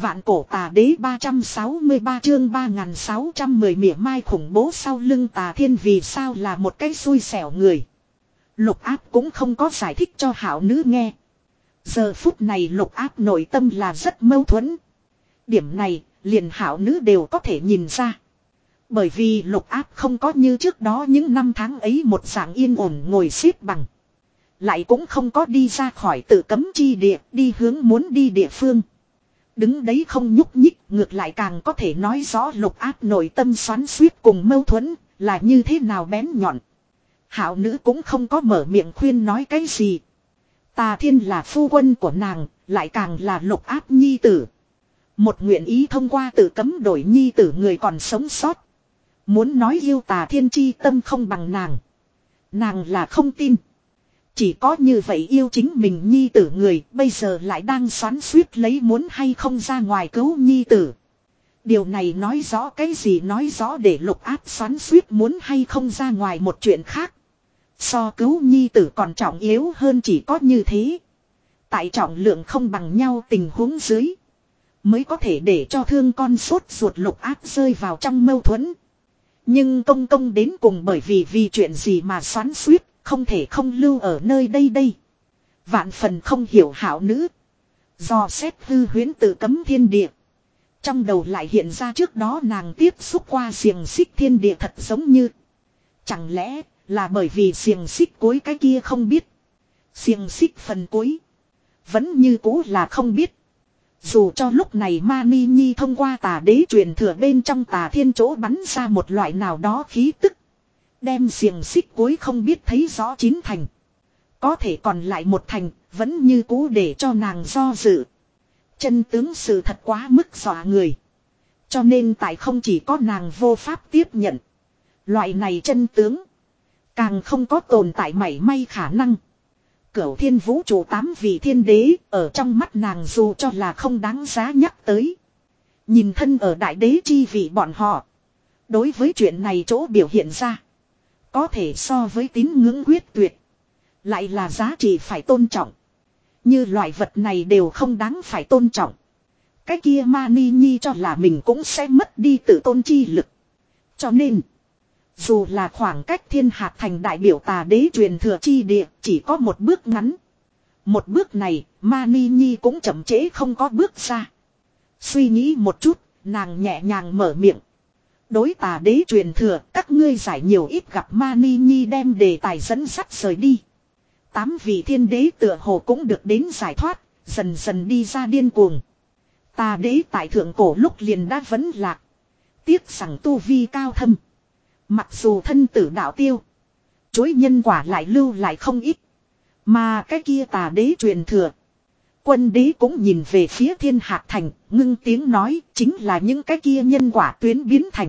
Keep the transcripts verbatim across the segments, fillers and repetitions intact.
Vạn cổ tà đế ba trăm sáu mươi ba chương ba nghìn sáu trăm mười mỉa mai khủng bố sau lưng Tà Thiên vì sao là một cái xui xẻo người. Lục áp cũng không có giải thích cho hảo nữ nghe. Giờ phút này lục áp nội tâm là rất mâu thuẫn. Điểm này liền hảo nữ đều có thể nhìn ra. Bởi vì lục áp không có như trước đó những năm tháng ấy một dạng yên ổn ngồi xếp bằng. Lại cũng không có đi ra khỏi tự cấm chi địa đi hướng muốn đi địa phương. Đứng đấy không nhúc nhích ngược lại càng có thể nói rõ lục áp nội tâm xoắn xuýt cùng mâu thuẫn là như thế nào bén nhọn. Hảo nữ cũng không có mở miệng khuyên nói cái gì. Tà Thiên là phu quân của nàng, lại càng là lục áp nhi tử. Một nguyện ý thông qua tự cấm đổi nhi tử người còn sống sót. Muốn nói yêu Tà Thiên chi tâm không bằng nàng. Nàng là không tin. Chỉ có như vậy yêu chính mình nhi tử người bây giờ lại đang xoắn xuýt lấy muốn hay không ra ngoài cứu nhi tử. Điều này nói rõ cái gì nói rõ để lục áp xoắn xuýt muốn hay không ra ngoài một chuyện khác. So cứu nhi tử còn trọng yếu hơn chỉ có như thế. Tại trọng lượng không bằng nhau tình huống dưới. Mới có thể để cho thương con sốt ruột lục áp rơi vào trong mâu thuẫn. Nhưng công công đến cùng bởi vì vì chuyện gì mà xoắn xuýt. Không thể không lưu ở nơi đây đây. Vạn phần không hiểu hảo nữ. Do xét hư huyễn tự cấm thiên địa. Trong đầu lại hiện ra trước đó nàng tiếp xúc qua xiềng xích thiên địa thật giống như. Chẳng lẽ là bởi vì xiềng xích cuối cái kia không biết. Xiềng xích phần cuối. Vẫn như cũ là không biết. Dù cho lúc này Mani Nhi thông qua Tà Đế truyền thừa bên trong Tà Thiên chỗ bắn ra một loại nào đó khí tức. Đem xiềng xích cuối không biết thấy rõ chín thành. Có thể còn lại một thành, vẫn như cũ để cho nàng do dự. Chân tướng sự thật quá mức dọa người. Cho nên tại không chỉ có nàng vô pháp tiếp nhận. Loại này chân tướng. Càng không có tồn tại mảy may khả năng. Cửu thiên vũ trụ tám vị thiên đế, ở trong mắt nàng dù cho là không đáng giá nhắc tới. Nhìn thân ở đại đế chi vị bọn họ. Đối với chuyện này chỗ biểu hiện ra. Có thể so với tín ngưỡng quyết tuyệt. Lại là giá trị phải tôn trọng. Như loại vật này đều không đáng phải tôn trọng. Cái kia Mani Nhi cho là mình cũng sẽ mất đi tự tôn chi lực. Cho nên. Dù là khoảng cách thiên hạt thành đại biểu Tà Đế truyền thừa chi địa chỉ có một bước ngắn. Một bước này Mani Nhi cũng chậm trễ không có bước ra. Suy nghĩ một chút nàng nhẹ nhàng mở miệng. Đối Tà Đế truyền thừa các ngươi giải nhiều ít gặp Mani Nhi đem đề tài dẫn sắt rời đi. Tám vị thiên đế tựa hồ cũng được đến giải thoát, dần dần đi ra điên cuồng. Tà Đế tại thượng cổ lúc liền đã vấn lạc. Tiếc rằng tu vi cao thâm. Mặc dù thân tử đạo tiêu. Chối nhân quả lại lưu lại không ít. Mà cái kia Tà Đế truyền thừa. Quân đế cũng nhìn về phía thiên hạt thành, ngưng tiếng nói chính là những cái kia nhân quả tuyến biến thành.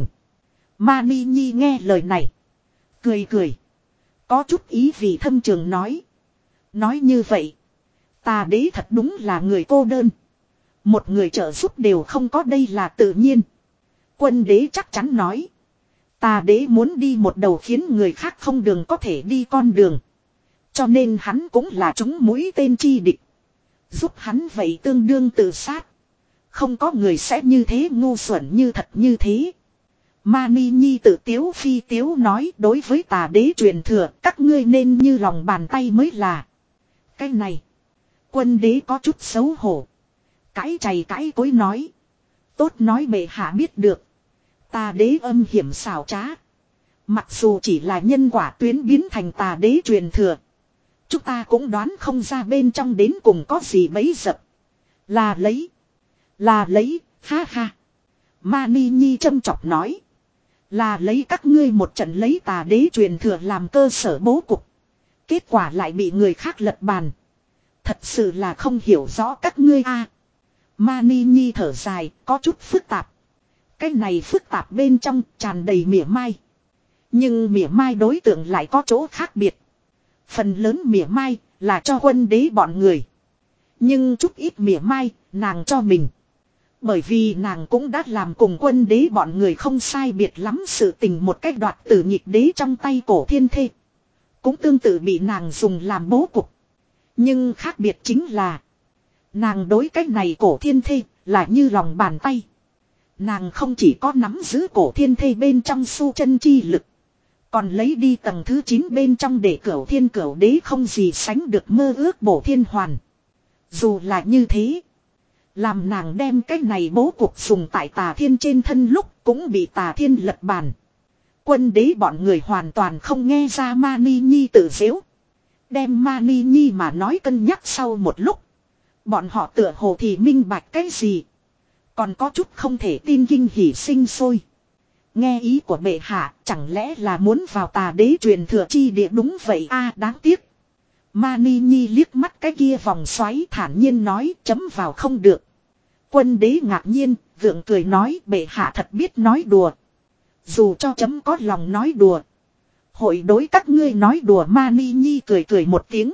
Mani Nhi nghe lời này. Cười cười. Có chút ý vì thâm trường nói. Nói như vậy. Tà Đế thật đúng là người cô đơn. Một người trợ giúp đều không có đây là tự nhiên. Quân đế chắc chắn nói. Tà Đế muốn đi một đầu khiến người khác không đường có thể đi con đường. Cho nên hắn cũng là chúng mũi tên chi địch. Giúp hắn vậy tương đương tự sát. Không có người sẽ như thế ngu xuẩn như thật như thế. Mani Nhi tự tiếu phi tiếu nói đối với Tà Đế truyền thừa các ngươi nên như lòng bàn tay mới là. Cái này. Quân đế có chút xấu hổ. Cãi chày cãi cối nói. Tốt nói bệ hạ biết được. Tà Đế âm hiểm xảo trá. Mặc dù chỉ là nhân quả tuyến biến thành Tà Đế truyền thừa. Chúng ta cũng đoán không ra bên trong đến cùng có gì bấy dập. Là lấy. Là lấy. Ha ha. Mani Nhi châm chọc nói. Là lấy các ngươi một trận lấy Tà Đế truyền thừa làm cơ sở bố cục. Kết quả lại bị người khác lật bàn. Thật sự là không hiểu rõ các ngươi a. À, Mani Nhi thở dài, có chút phức tạp. Cái này phức tạp bên trong tràn đầy mỉa mai. Nhưng mỉa mai đối tượng lại có chỗ khác biệt. Phần lớn mỉa mai là cho quân đế bọn người. Nhưng chút ít mỉa mai nàng cho mình. Bởi vì nàng cũng đã làm cùng quân đế bọn người không sai biệt lắm sự tình một cách đoạt tử nhịp đế trong tay cổ thiên thê. Cũng tương tự bị nàng dùng làm bố cục. Nhưng khác biệt chính là. Nàng đối cách này cổ thiên thê là như lòng bàn tay. Nàng không chỉ có nắm giữ cổ thiên thê bên trong su chân chi lực. Còn lấy đi tầng thứ chín bên trong để cửu thiên cửu đế không gì sánh được mơ ước bổ thiên hoàn. Dù là như thế. Làm nàng đem cái này bố cục dùng tại tà thiên trên thân lúc cũng bị tà thiên lật bàn. Quân đế bọn người hoàn toàn không nghe ra Mani Nhi tự giễu. Đem Mani Nhi mà nói cân nhắc sau một lúc. Bọn họ tựa hồ thì minh bạch cái gì. Còn có chút không thể tin kinh hỉ sinh sôi. Nghe ý của bệ hạ chẳng lẽ là muốn vào tà đế truyền thừa chi địa đúng vậy a đáng tiếc. Mani Nhi liếc mắt cái kia vòng xoáy thản nhiên nói chấm vào không được. Quân đế ngạc nhiên, gượng cười nói bệ hạ thật biết nói đùa. Dù cho chấm có lòng nói đùa. Hội đối các ngươi nói đùa Mani Nhi cười cười một tiếng.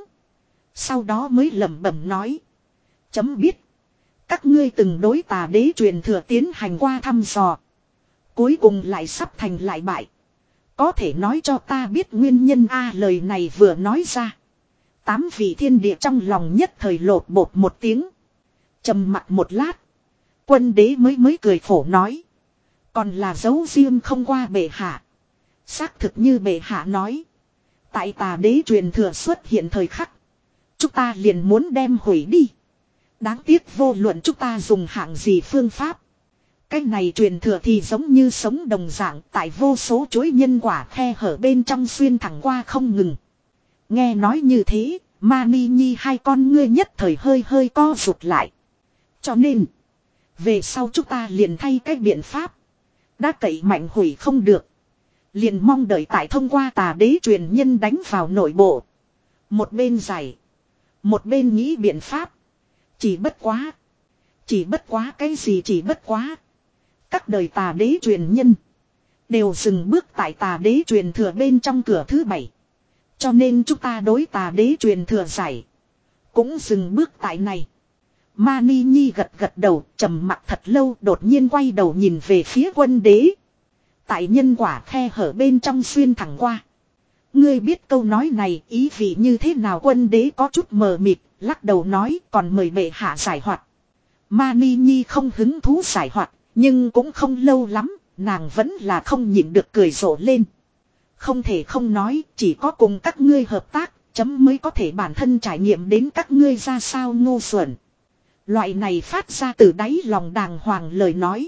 Sau đó mới lẩm bẩm nói. Chấm biết. Các ngươi từng đối tà đế truyền thừa tiến hành qua thăm dò. Cuối cùng lại sắp thành lại bại. Có thể nói cho ta biết nguyên nhân a lời này vừa nói ra. Tám vị thiên địa trong lòng nhất thời lột bột một tiếng. Trầm mặt một lát. Quân đế mới mới cười khổ nói. Còn là dấu riêng không qua bệ hạ. Xác thực như bệ hạ nói. Tại tà đế truyền thừa xuất hiện thời khắc. Chúng ta liền muốn đem hủy đi. Đáng tiếc vô luận chúng ta dùng hạng gì phương pháp. Cái này truyền thừa thì giống như sống đồng dạng tại vô số chuỗi nhân quả khe hở bên trong xuyên thẳng qua không ngừng. Nghe nói như thế, Mani Nhi hai con ngươi nhất thời hơi hơi co rụt lại. Cho nên, về sau chúng ta liền thay cái biện pháp. Đã cậy mạnh hủy không được. Liền mong đợi tại thông qua tà đế truyền nhân đánh vào nội bộ. Một bên giải. Một bên nghĩ biện pháp. Chỉ bất quá. Chỉ bất quá cái gì chỉ bất quá. Các đời tà đế truyền nhân. Đều dừng bước tại tà đế truyền thừa bên trong cửa thứ bảy. Cho nên chúng ta đối tà đế truyền thừa giải. Cũng dừng bước tại này. Mani Nhi gật gật đầu trầm mặc thật lâu đột nhiên quay đầu nhìn về phía quân đế. Tại nhân quả khe hở bên trong xuyên thẳng qua. Ngươi biết câu nói này ý vị như thế nào quân đế có chút mờ mịt, lắc đầu nói còn mời bệ hạ giải hoạt. Mani Nhi không hứng thú giải hoạt, nhưng cũng không lâu lắm, nàng vẫn là không nhịn được cười rộ lên. Không thể không nói, chỉ có cùng các ngươi hợp tác, chấm mới có thể bản thân trải nghiệm đến các ngươi ra sao ngu xuẩn. Loại này phát ra từ đáy lòng đàng hoàng lời nói.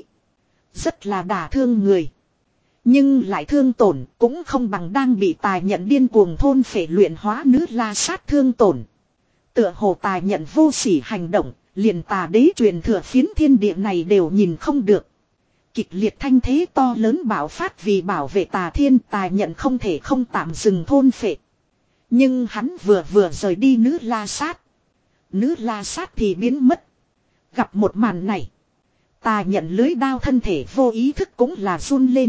Rất là đả thương người. Nhưng lại thương tổn cũng không bằng đang bị tài nhận điên cuồng thôn phệ luyện hóa nữ la sát thương tổn. Tựa hồ tài nhận vô sỉ hành động, liền tà đế truyền thừa phiến thiên địa này đều nhìn không được. Kịch liệt thanh thế to lớn bạo phát vì bảo vệ tà thiên tài nhận không thể không tạm dừng thôn phệ. Nhưng hắn vừa vừa rời đi nữ la sát. Nữ la sát thì biến mất. Gặp một màn này. Tà nhận lưới đao thân thể vô ý thức cũng là run lên.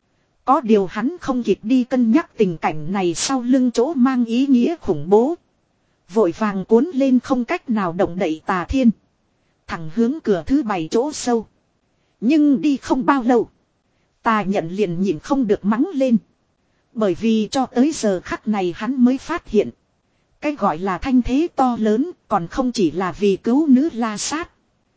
Có điều hắn không kịp đi cân nhắc tình cảnh này sau lưng chỗ mang ý nghĩa khủng bố. Vội vàng cuốn lên không cách nào động đậy tà thiên. Thẳng hướng cửa thứ bảy chỗ sâu. Nhưng đi không bao lâu. Tà nhận liền nhìn không được mắng lên. Bởi vì cho tới giờ khắc này hắn mới phát hiện. Cái gọi là thanh thế to lớn còn không chỉ là vì cứu nữ la sát.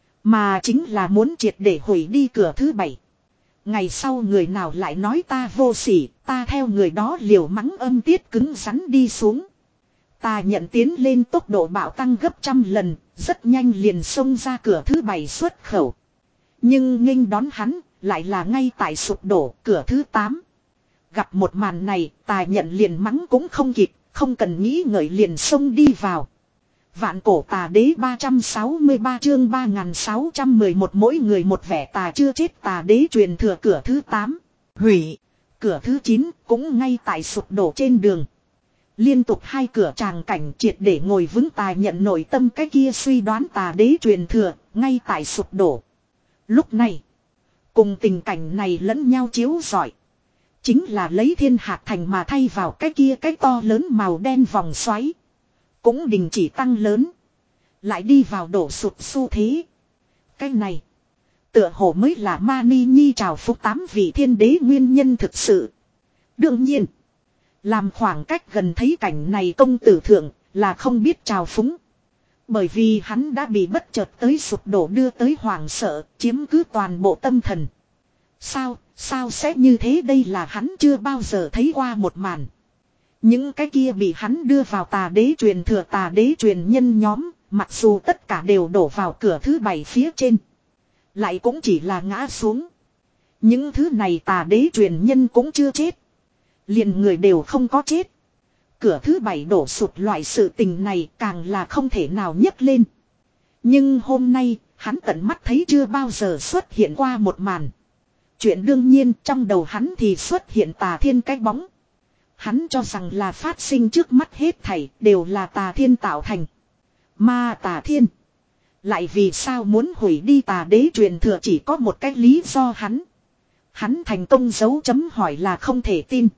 Mà chính là muốn triệt để hủy đi cửa thứ bảy. Ngày sau người nào lại nói ta vô sỉ, ta theo người đó liều mắng âm tiết cứng rắn đi xuống. Ta nhận tiến lên tốc độ bạo tăng gấp trăm lần, rất nhanh liền xông ra cửa thứ bảy xuất khẩu. Nhưng nghênh đón hắn, lại là ngay tại sụp đổ cửa thứ tám. Gặp một màn này, ta nhận liền mắng cũng không kịp, không cần nghĩ ngợi liền xông đi vào. Vạn cổ tà đế ba trăm sáu mươi ba chương ba nghìn sáu trăm mười một mỗi người một vẻ tà chưa chết tà đế truyền thừa cửa thứ tám. Hủy. Cửa thứ chín cũng ngay tại sụp đổ trên đường. Liên tục hai cửa tràng cảnh triệt để ngồi vững tà nhận nội tâm cái kia suy đoán tà đế truyền thừa, ngay tại sụp đổ. Lúc này, cùng tình cảnh này lẫn nhau chiếu rọi. Chính là lấy thiên hạt thành mà thay vào cái kia cái to lớn màu đen vòng xoáy. Cũng đình chỉ tăng lớn. Lại đi vào đổ sụp xu thế. Cái này. Tựa hồ mới là Mani Nhi trào phúc tám vị thiên đế nguyên nhân thực sự. Đương nhiên. Làm khoảng cách gần thấy cảnh này công tử thượng là không biết trào phúng. Bởi vì hắn đã bị bất chợt tới sụp đổ đưa tới hoảng sợ, chiếm cứ toàn bộ tâm thần. Sao, sao sẽ như thế, đây là hắn chưa bao giờ thấy qua một màn. Những cái kia bị hắn đưa vào tà đế truyền thừa tà đế truyền nhân nhóm, mặc dù tất cả đều đổ vào cửa thứ bảy phía trên. Lại cũng chỉ là ngã xuống. Những thứ này tà đế truyền nhân cũng chưa chết. Liền người đều không có chết. Cửa thứ bảy đổ sụt loại sự tình này càng là không thể nào nhấc lên. Nhưng hôm nay, hắn tận mắt thấy chưa bao giờ xuất hiện qua một màn. Chuyện đương nhiên trong đầu hắn thì xuất hiện tà thiên cái bóng. Hắn cho rằng là phát sinh trước mắt hết thảy đều là tà thiên tạo thành. Mà tà thiên lại vì sao muốn hủy đi tà đế truyền thừa, chỉ có một cái lý do hắn. Hắn thành công dấu chấm hỏi là không thể tin.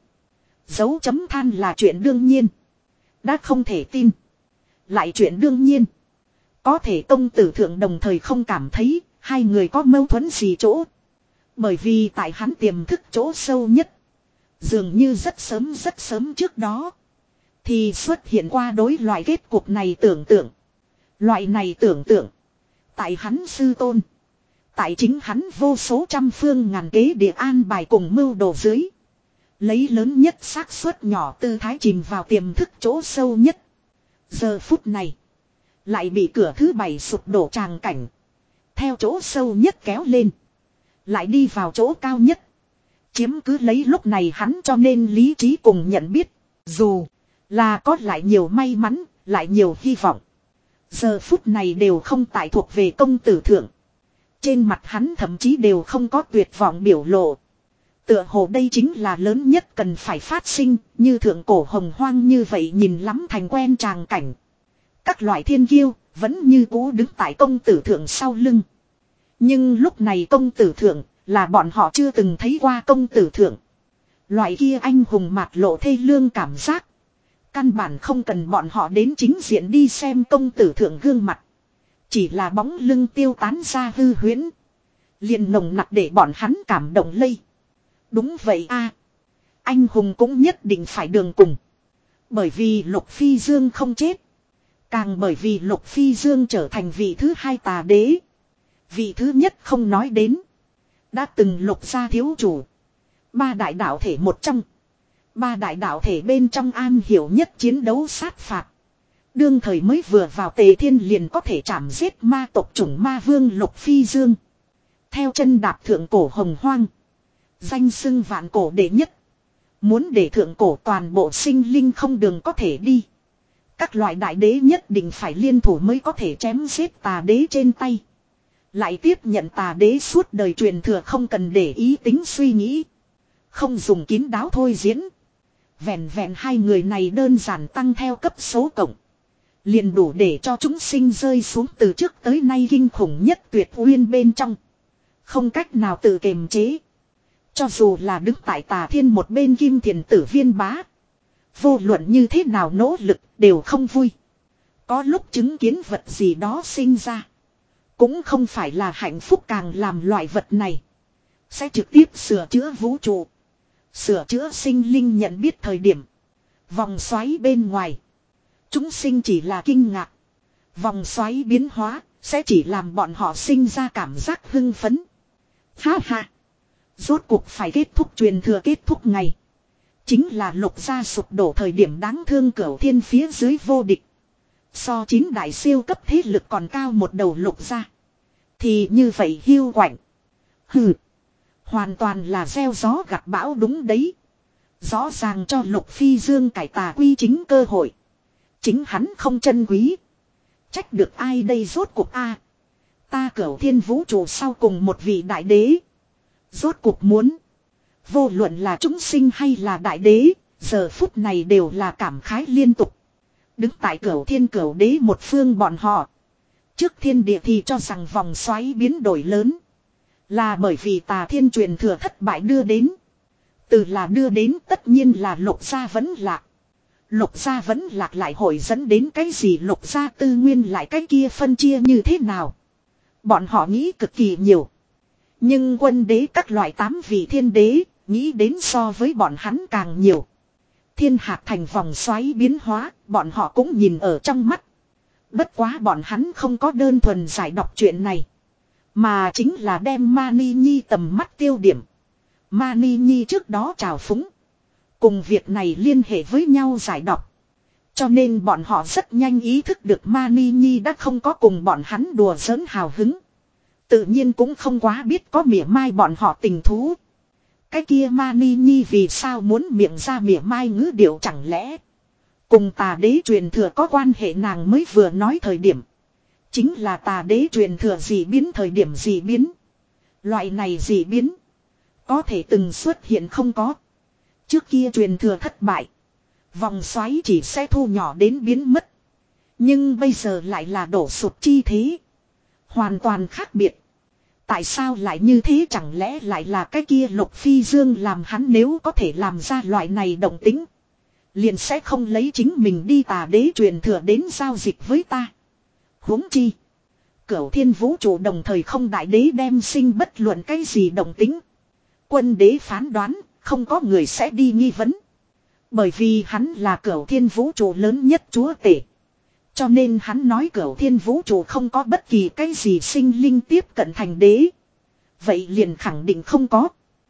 Dấu chấm than là chuyện đương nhiên. Đã không thể tin. Lại chuyện đương nhiên. Có thể công tử thượng đồng thời không cảm thấy hai người có mâu thuẫn gì chỗ. Bởi vì tại hắn tiềm thức chỗ sâu nhất. Dường như rất sớm rất sớm trước đó. Thì xuất hiện qua đối loại kết cục này tưởng tượng. Loại này tưởng tượng. Tại hắn sư tôn. Tại chính hắn vô số trăm phương ngàn kế địa an bài cùng mưu đồ dưới. Lấy lớn nhất xác suất nhỏ tư thái chìm vào tiềm thức chỗ sâu nhất. Giờ phút này. Lại bị cửa thứ bảy sụp đổ tràng cảnh. Theo chỗ sâu nhất kéo lên. Lại đi vào chỗ cao nhất. Chiếm cứ lấy lúc này hắn cho nên lý trí cùng nhận biết. Dù là có lại nhiều may mắn, lại nhiều hy vọng. Giờ phút này đều không tại thuộc về công tử thượng. Trên mặt hắn thậm chí đều không có tuyệt vọng biểu lộ. Tựa hồ đây chính là lớn nhất cần phải phát sinh, như thượng cổ hồng hoang như vậy nhìn lắm thành quen tràng cảnh. Các loại thiên kiêu vẫn như cũ đứng tại công tử thượng sau lưng. Nhưng lúc này công tử thượng là bọn họ chưa từng thấy qua công tử thượng. Loại kia anh hùng mạt lộ thê lương cảm giác. Căn bản không cần bọn họ đến chính diện đi xem công tử thượng gương mặt. Chỉ là bóng lưng tiêu tán ra hư huyễn. Liền nồng nặc để bọn hắn cảm động lây. Đúng vậy a, anh hùng cũng nhất định phải đường cùng. Bởi vì Lục Phi Dương không chết. Càng bởi vì Lục Phi Dương trở thành vị thứ hai tà đế. Vị thứ nhất không nói đến. Đã từng Lục gia thiếu chủ. Ba đại đạo thể một trong. Ba đại đạo thể bên trong an hiểu nhất chiến đấu sát phạt. Đương thời mới vừa vào Tề Thiên liền có thể chảm giết ma tộc chủng ma vương Lục Phi Dương. Theo chân đạp thượng cổ hồng hoang. Danh xưng vạn cổ đệ nhất. Muốn để thượng cổ toàn bộ sinh linh không đường có thể đi. Các loại đại đế nhất định phải liên thủ mới có thể chém giết tà đế trên tay. Lại tiếp nhận tà đế suốt đời truyền thừa không cần để ý tính suy nghĩ. Không dùng kín đáo thôi diễn. Vẹn vẹn hai người này đơn giản tăng theo cấp số cộng. Liền đủ để cho chúng sinh rơi xuống từ trước tới nay kinh khủng nhất tuyệt uyên bên trong. Không cách nào tự kiềm chế. Cho dù là đứng tại tà thiên một bên Kim Thiền Tử Viên bá. Vô luận như thế nào nỗ lực đều không vui. Có lúc chứng kiến vật gì đó sinh ra. Cũng không phải là hạnh phúc, càng làm loại vật này. Sẽ trực tiếp sửa chữa vũ trụ. Sửa chữa sinh linh nhận biết thời điểm. Vòng xoáy bên ngoài. Chúng sinh chỉ là kinh ngạc. Vòng xoáy biến hóa sẽ chỉ làm bọn họ sinh ra cảm giác hưng phấn. Ha ha. Rốt cuộc phải kết thúc truyền thừa kết thúc ngày. Chính là Lục gia sụp đổ thời điểm đáng thương cửu thiên phía dưới vô địch. So chín đại siêu cấp thế lực còn cao một đầu Lục gia. Thì như vậy hiu quạnh. Hừ. Hoàn toàn là gieo gió gặt bão đúng đấy. Rõ ràng cho Lục Phi Dương cải tà quy chính cơ hội. Chính hắn không trân quý. Trách được ai đây rốt cuộc a? Ta cửu thiên vũ trụ sau cùng một vị đại đế. Rốt cuộc muốn. Vô luận là chúng sinh hay là đại đế. Giờ phút này đều là cảm khái liên tục. Đứng tại cửu thiên cửu đế một phương bọn họ. Trước thiên địa thì cho rằng vòng xoáy biến đổi lớn. Là bởi vì tà thiên truyền thừa thất bại đưa đến. Từ là đưa đến tất nhiên là Lục gia vẫn lạc. Lục gia vẫn lạc lại hội dẫn đến cái gì, Lục gia tư nguyên lại cái kia phân chia như thế nào. Bọn họ nghĩ cực kỳ nhiều. Nhưng quân đế các loại tám vị thiên đế nghĩ đến so với bọn hắn càng nhiều. Thiên hạt thành vòng xoáy biến hóa, bọn họ cũng nhìn ở trong mắt. Bất quá bọn hắn không có đơn thuần giải đọc chuyện này. Mà chính là đem Mani Nhi tầm mắt tiêu điểm. Mani Nhi trước đó trào phúng. Cùng việc này liên hệ với nhau giải đọc. Cho nên bọn họ rất nhanh ý thức được Mani Nhi đã không có cùng bọn hắn đùa giỡn hào hứng. Tự nhiên cũng không quá biết có mỉa mai bọn họ tình thú. Cái kia Mani Nhi vì sao muốn miệng ra mỉa mai ngữ điệu chẳng lẽ cùng tà đế truyền thừa có quan hệ, nàng mới vừa nói thời điểm. Chính là tà đế truyền thừa dị biến thời điểm dị biến. Loại này dị biến. Có thể từng xuất hiện không có. Trước kia truyền thừa thất bại. Vòng xoáy chỉ sẽ thu nhỏ đến biến mất. Nhưng bây giờ lại là đổ sụt chi thế. Hoàn toàn khác biệt. Tại sao lại như thế, chẳng lẽ lại là cái kia Lục Phi Dương làm hắn nếu có thể làm ra loại này động tính. Liền sẽ không lấy chính mình đi tà đế truyền thừa đến giao dịch với ta. Huống chi. Cửu thiên vũ trụ đồng thời không đại đế đem sinh bất luận cái gì động tính. Quân đế phán đoán không có người sẽ đi nghi vấn. Bởi vì hắn là cửu thiên vũ trụ lớn nhất chúa tể. Cho nên hắn nói cửu thiên vũ trụ không có bất kỳ cái gì sinh linh tiếp cận thành đế. Vậy liền khẳng định không có.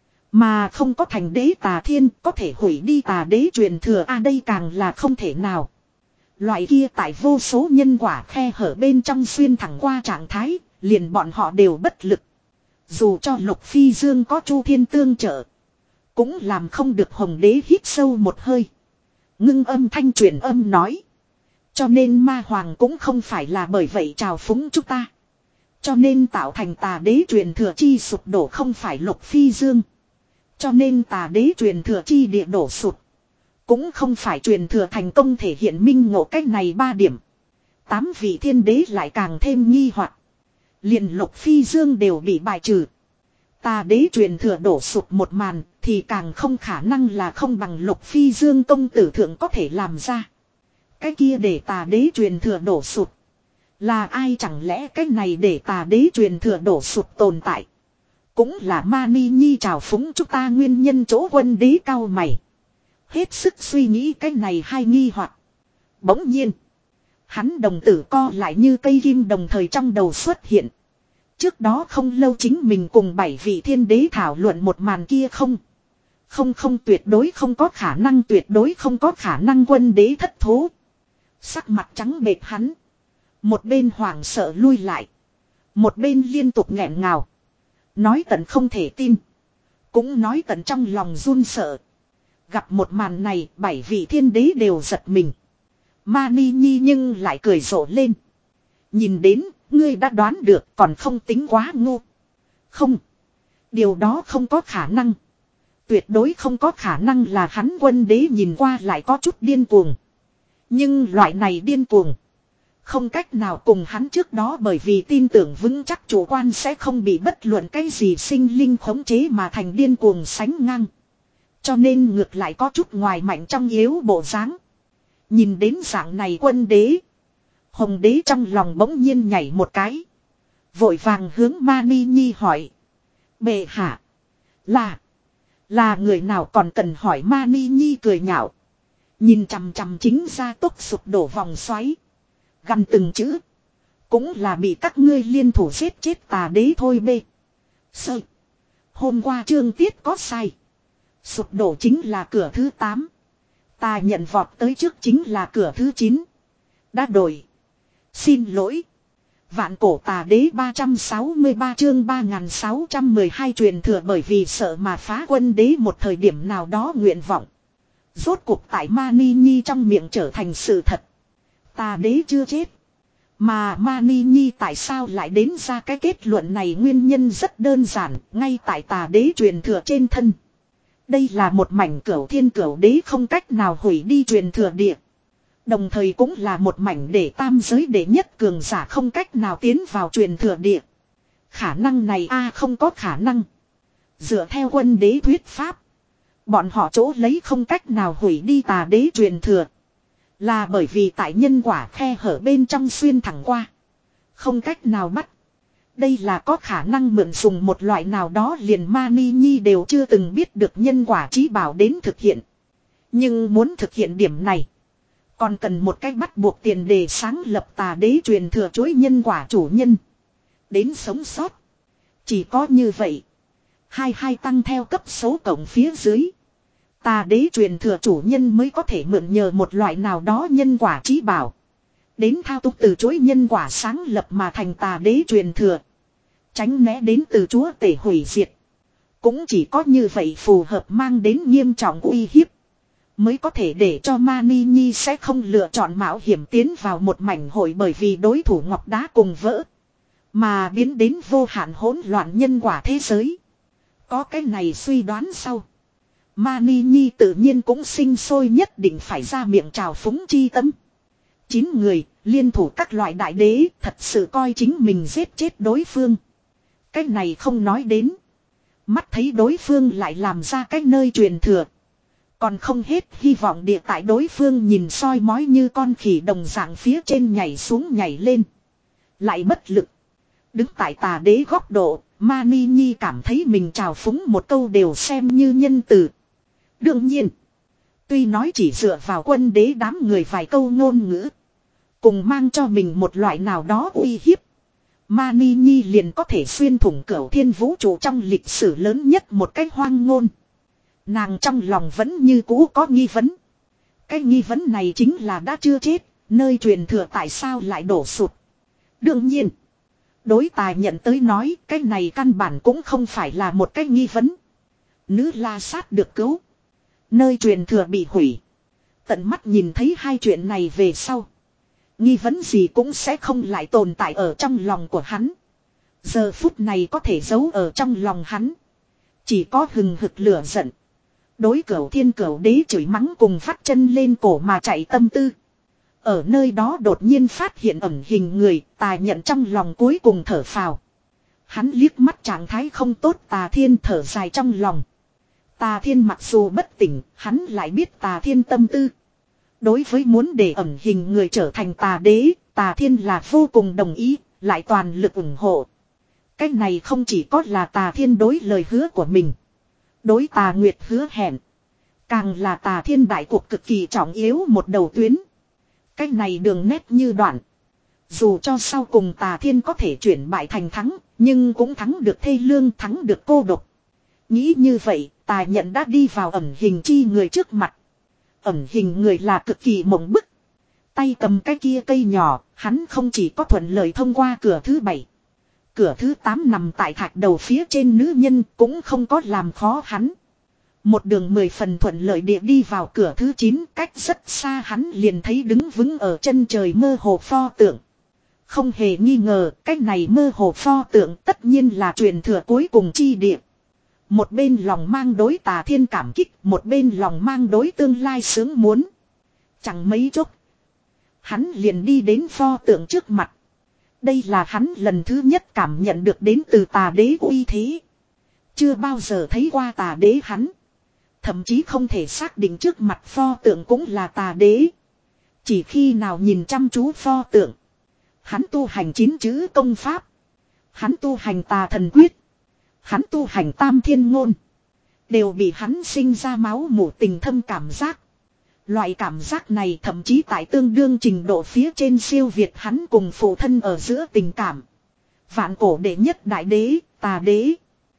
Mà không có thành đế tà thiên có thể hủy đi tà đế truyền thừa a à, đây càng là không thể nào. Loại kia tại vô số nhân quả khe hở bên trong xuyên thẳng qua trạng thái, liền bọn họ đều bất lực. Dù cho Lục Phi Dương có Chu Thiên tương trợ, cũng làm không được. Hồng đế hít sâu một hơi. Ngưng âm thanh truyền âm nói. Cho nên ma hoàng cũng không phải là bởi vậy trào phúng chúng ta. Cho nên tạo thành tà đế truyền thừa chi sụp đổ không phải Lục Phi Dương. Cho nên tà đế truyền thừa chi địa đổ sụt. Cũng không phải truyền thừa thành công thể hiện minh ngộ cách này ba điểm. Tám vị thiên đế lại càng thêm nghi hoặc. Liền Lục Phi Dương đều bị bài trừ. Tà đế truyền thừa đổ sụt một màn thì càng không khả năng là không bằng Lục Phi Dương công tử thượng có thể làm ra. Cái kia để tà đế truyền thừa đổ sụt. Là ai, chẳng lẽ cái này để tà đế truyền thừa đổ sụt tồn tại. Cũng là Mani Nhi trào phúng chúng ta nguyên nhân chỗ quân đế cao mày. Hết sức suy nghĩ cái này hai nghi hoặc. Bỗng nhiên. Hắn đồng tử co lại như cây kim đồng thời trong đầu xuất hiện. Trước đó không lâu chính mình cùng bảy vị thiên đế thảo luận một màn kia không. Không không tuyệt đối không có khả năng, tuyệt đối không có khả năng quân đế thất thố. Sắc mặt trắng bệch hắn. Một bên hoảng sợ lui lại. Một bên liên tục nghẹn ngào. Nói tận không thể tin. Cũng nói tận trong lòng run sợ. Gặp một màn này bảy vị thiên đế đều giật mình. Mani Nhi nhưng lại cười rộ lên. Nhìn đến ngươi đã đoán được còn không tính quá ngu. Không. Điều đó không có khả năng. Tuyệt đối không có khả năng là hắn quân đế nhìn qua lại có chút điên cuồng. Nhưng loại này điên cuồng. Không cách nào cùng hắn trước đó bởi vì tin tưởng vững chắc chủ quan sẽ không bị bất luận cái gì sinh linh khống chế mà thành điên cuồng sánh ngang. Cho nên ngược lại có chút ngoài mạnh trong yếu bộ dáng. Nhìn đến dạng này quân đế. Hồng đế trong lòng bỗng nhiên nhảy một cái. Vội vàng hướng Mani Nhi hỏi. Bệ hạ. Là. Là người nào còn cần hỏi, Mani Nhi cười nhạo. Nhìn chằm chằm chính ra tốc sụp đổ vòng xoáy. Gần từng chữ. Cũng là bị các ngươi liên thủ giết chết tà đế thôi bê. Sơ. Hôm qua chương tiết có sai. Sụp đổ chính là cửa thứ tám. Ta nhận vọt tới trước chính là cửa thứ chín. Đã đổi. Xin lỗi. Vạn cổ tà đế ba trăm sáu mươi ba chương ba nghìn sáu trăm mười hai truyền thừa bởi vì sợ mà phá quân đế một thời điểm nào đó nguyện vọng. Rốt cuộc tại Mani Nhi trong miệng trở thành sự thật. Tà đế chưa chết. Mà Mani Nhi tại sao lại đến ra cái kết luận này, nguyên nhân rất đơn giản, ngay tại tà đế truyền thừa trên thân. Đây là một mảnh cửu thiên cửu đế không cách nào hủy đi truyền thừa địa. Đồng thời cũng là một mảnh để tam giới đệ nhất cường giả không cách nào tiến vào truyền thừa địa. Khả năng này a à, không có khả năng. Dựa theo quân đế thuyết pháp. Bọn họ chỗ lấy không cách nào hủy đi tà đế truyền thừa. Là bởi vì tại nhân quả khe hở bên trong xuyên thẳng qua. Không cách nào bắt. Đây là có khả năng mượn dùng một loại nào đó liền Mani Nhi đều chưa từng biết được nhân quả trí bảo đến thực hiện. Nhưng muốn thực hiện điểm này. Còn cần một cách bắt buộc tiền đề sáng lập tà đế truyền thừa chuỗi nhân quả chủ nhân. Đến sống sót. Chỉ có như vậy. Hai hai tăng theo cấp số cộng phía dưới. Tà đế truyền thừa chủ nhân mới có thể mượn nhờ một loại nào đó nhân quả trí bảo. Đến thao túng từ chuỗi nhân quả sáng lập mà thành tà đế truyền thừa. Tránh né đến từ chúa tể hủy diệt. Cũng chỉ có như vậy phù hợp mang đến nghiêm trọng uy hiếp. Mới có thể để cho Mani Nhi sẽ không lựa chọn mạo hiểm tiến vào một mảnh hội bởi vì đối thủ ngọc đá cùng vỡ. Mà biến đến vô hạn hỗn loạn nhân quả thế giới. Có cái này suy đoán sau. Mani Nhi tự nhiên cũng sinh sôi nhất định phải ra miệng trào phúng chi tâm. Chín người, liên thủ các loại đại đế thật sự coi chính mình giết chết đối phương. Cái này không nói đến. Mắt thấy đối phương lại làm ra cái nơi truyền thừa. Còn không hết hy vọng địa tại đối phương nhìn soi mói như con khỉ đồng dạng phía trên nhảy xuống nhảy lên. Lại bất lực. Đứng tại tà đế góc độ, Mani Nhi cảm thấy mình trào phúng một câu đều xem như nhân từ. Đương nhiên, tuy nói chỉ dựa vào quân đế đám người vài câu ngôn ngữ. Cùng mang cho mình một loại nào đó uy hiếp. Mani Nhi liền có thể xuyên thủng cửu thiên vũ trụ trong lịch sử lớn nhất một cách hoang ngôn. Nàng trong lòng vẫn như cũ có nghi vấn. Cái nghi vấn này chính là đã chưa chết, nơi truyền thừa tại sao lại đổ sụp. Đương nhiên, đối tài nhận tới nói cái này căn bản cũng không phải là một cái nghi vấn. Nữ La Sát được cứu. Nơi truyền thừa bị hủy. Tận mắt nhìn thấy hai chuyện này về sau. Nghi vấn gì cũng sẽ không lại tồn tại ở trong lòng của hắn. Giờ phút này có thể giấu ở trong lòng hắn. Chỉ có hừng hực lửa giận. Đối cửu thiên cửu đế chửi mắng cùng phát chân lên cổ mà chạy tâm tư. Ở nơi đó đột nhiên phát hiện ẩn hình người, tài nhận trong lòng cuối cùng thở phào. Hắn liếc mắt trạng thái không tốt Tà Thiên thở dài trong lòng. Tà Thiên mặc dù bất tỉnh, hắn lại biết Tà Thiên tâm tư. Đối với muốn để ẩn hình người trở thành tà đế, Tà Thiên là vô cùng đồng ý, lại toàn lực ủng hộ. Cái này không chỉ có là Tà Thiên đối lời hứa của mình. Đối Tà Nguyệt hứa hẹn. Càng là Tà Thiên đại cuộc cực kỳ trọng yếu một đầu tuyến. Cái này đường nét như đoạn. Dù cho sau cùng Tà Thiên có thể chuyển bại thành thắng, nhưng cũng thắng được thê lương, thắng được cô độc. Nghĩ như vậy, Tà Nhận đã đi vào ẩn hình chi người trước mặt. Ẩn hình người là cực kỳ mộng bức. Tay cầm cái kia cây nhỏ, hắn không chỉ có thuận lợi thông qua cửa thứ bảy. Cửa thứ tám nằm tại thạch đầu phía trên nữ nhân cũng không có làm khó hắn. Một đường mười phần thuận lợi địa đi vào cửa thứ chín, cách rất xa hắn liền thấy đứng vững ở chân trời mơ hồ pho tượng. Không hề nghi ngờ, cái này mơ hồ pho tượng tất nhiên là truyền thừa cuối cùng chi địa. Một bên lòng mang đối Tà Thiên cảm kích, một bên lòng mang đối tương lai sướng muốn. Chẳng mấy chốc, hắn liền đi đến pho tượng trước mặt. Đây là hắn lần thứ nhất cảm nhận được đến từ Tà Đế uy thế. Chưa bao giờ thấy qua Tà Đế hắn. Thậm chí không thể xác định trước mặt pho tượng cũng là Tà Đế. Chỉ khi nào nhìn chăm chú pho tượng. Hắn tu hành chín chữ công pháp. Hắn tu hành Tà Thần Quyết. Hắn tu hành Tam Thiên Ngôn. Đều bị hắn sinh ra máu mủ tình thâm cảm giác. Loại cảm giác này thậm chí tại tương đương trình độ phía trên siêu việt hắn cùng phụ thân ở giữa tình cảm. Vạn cổ đệ nhất đại đế, Tà Đế.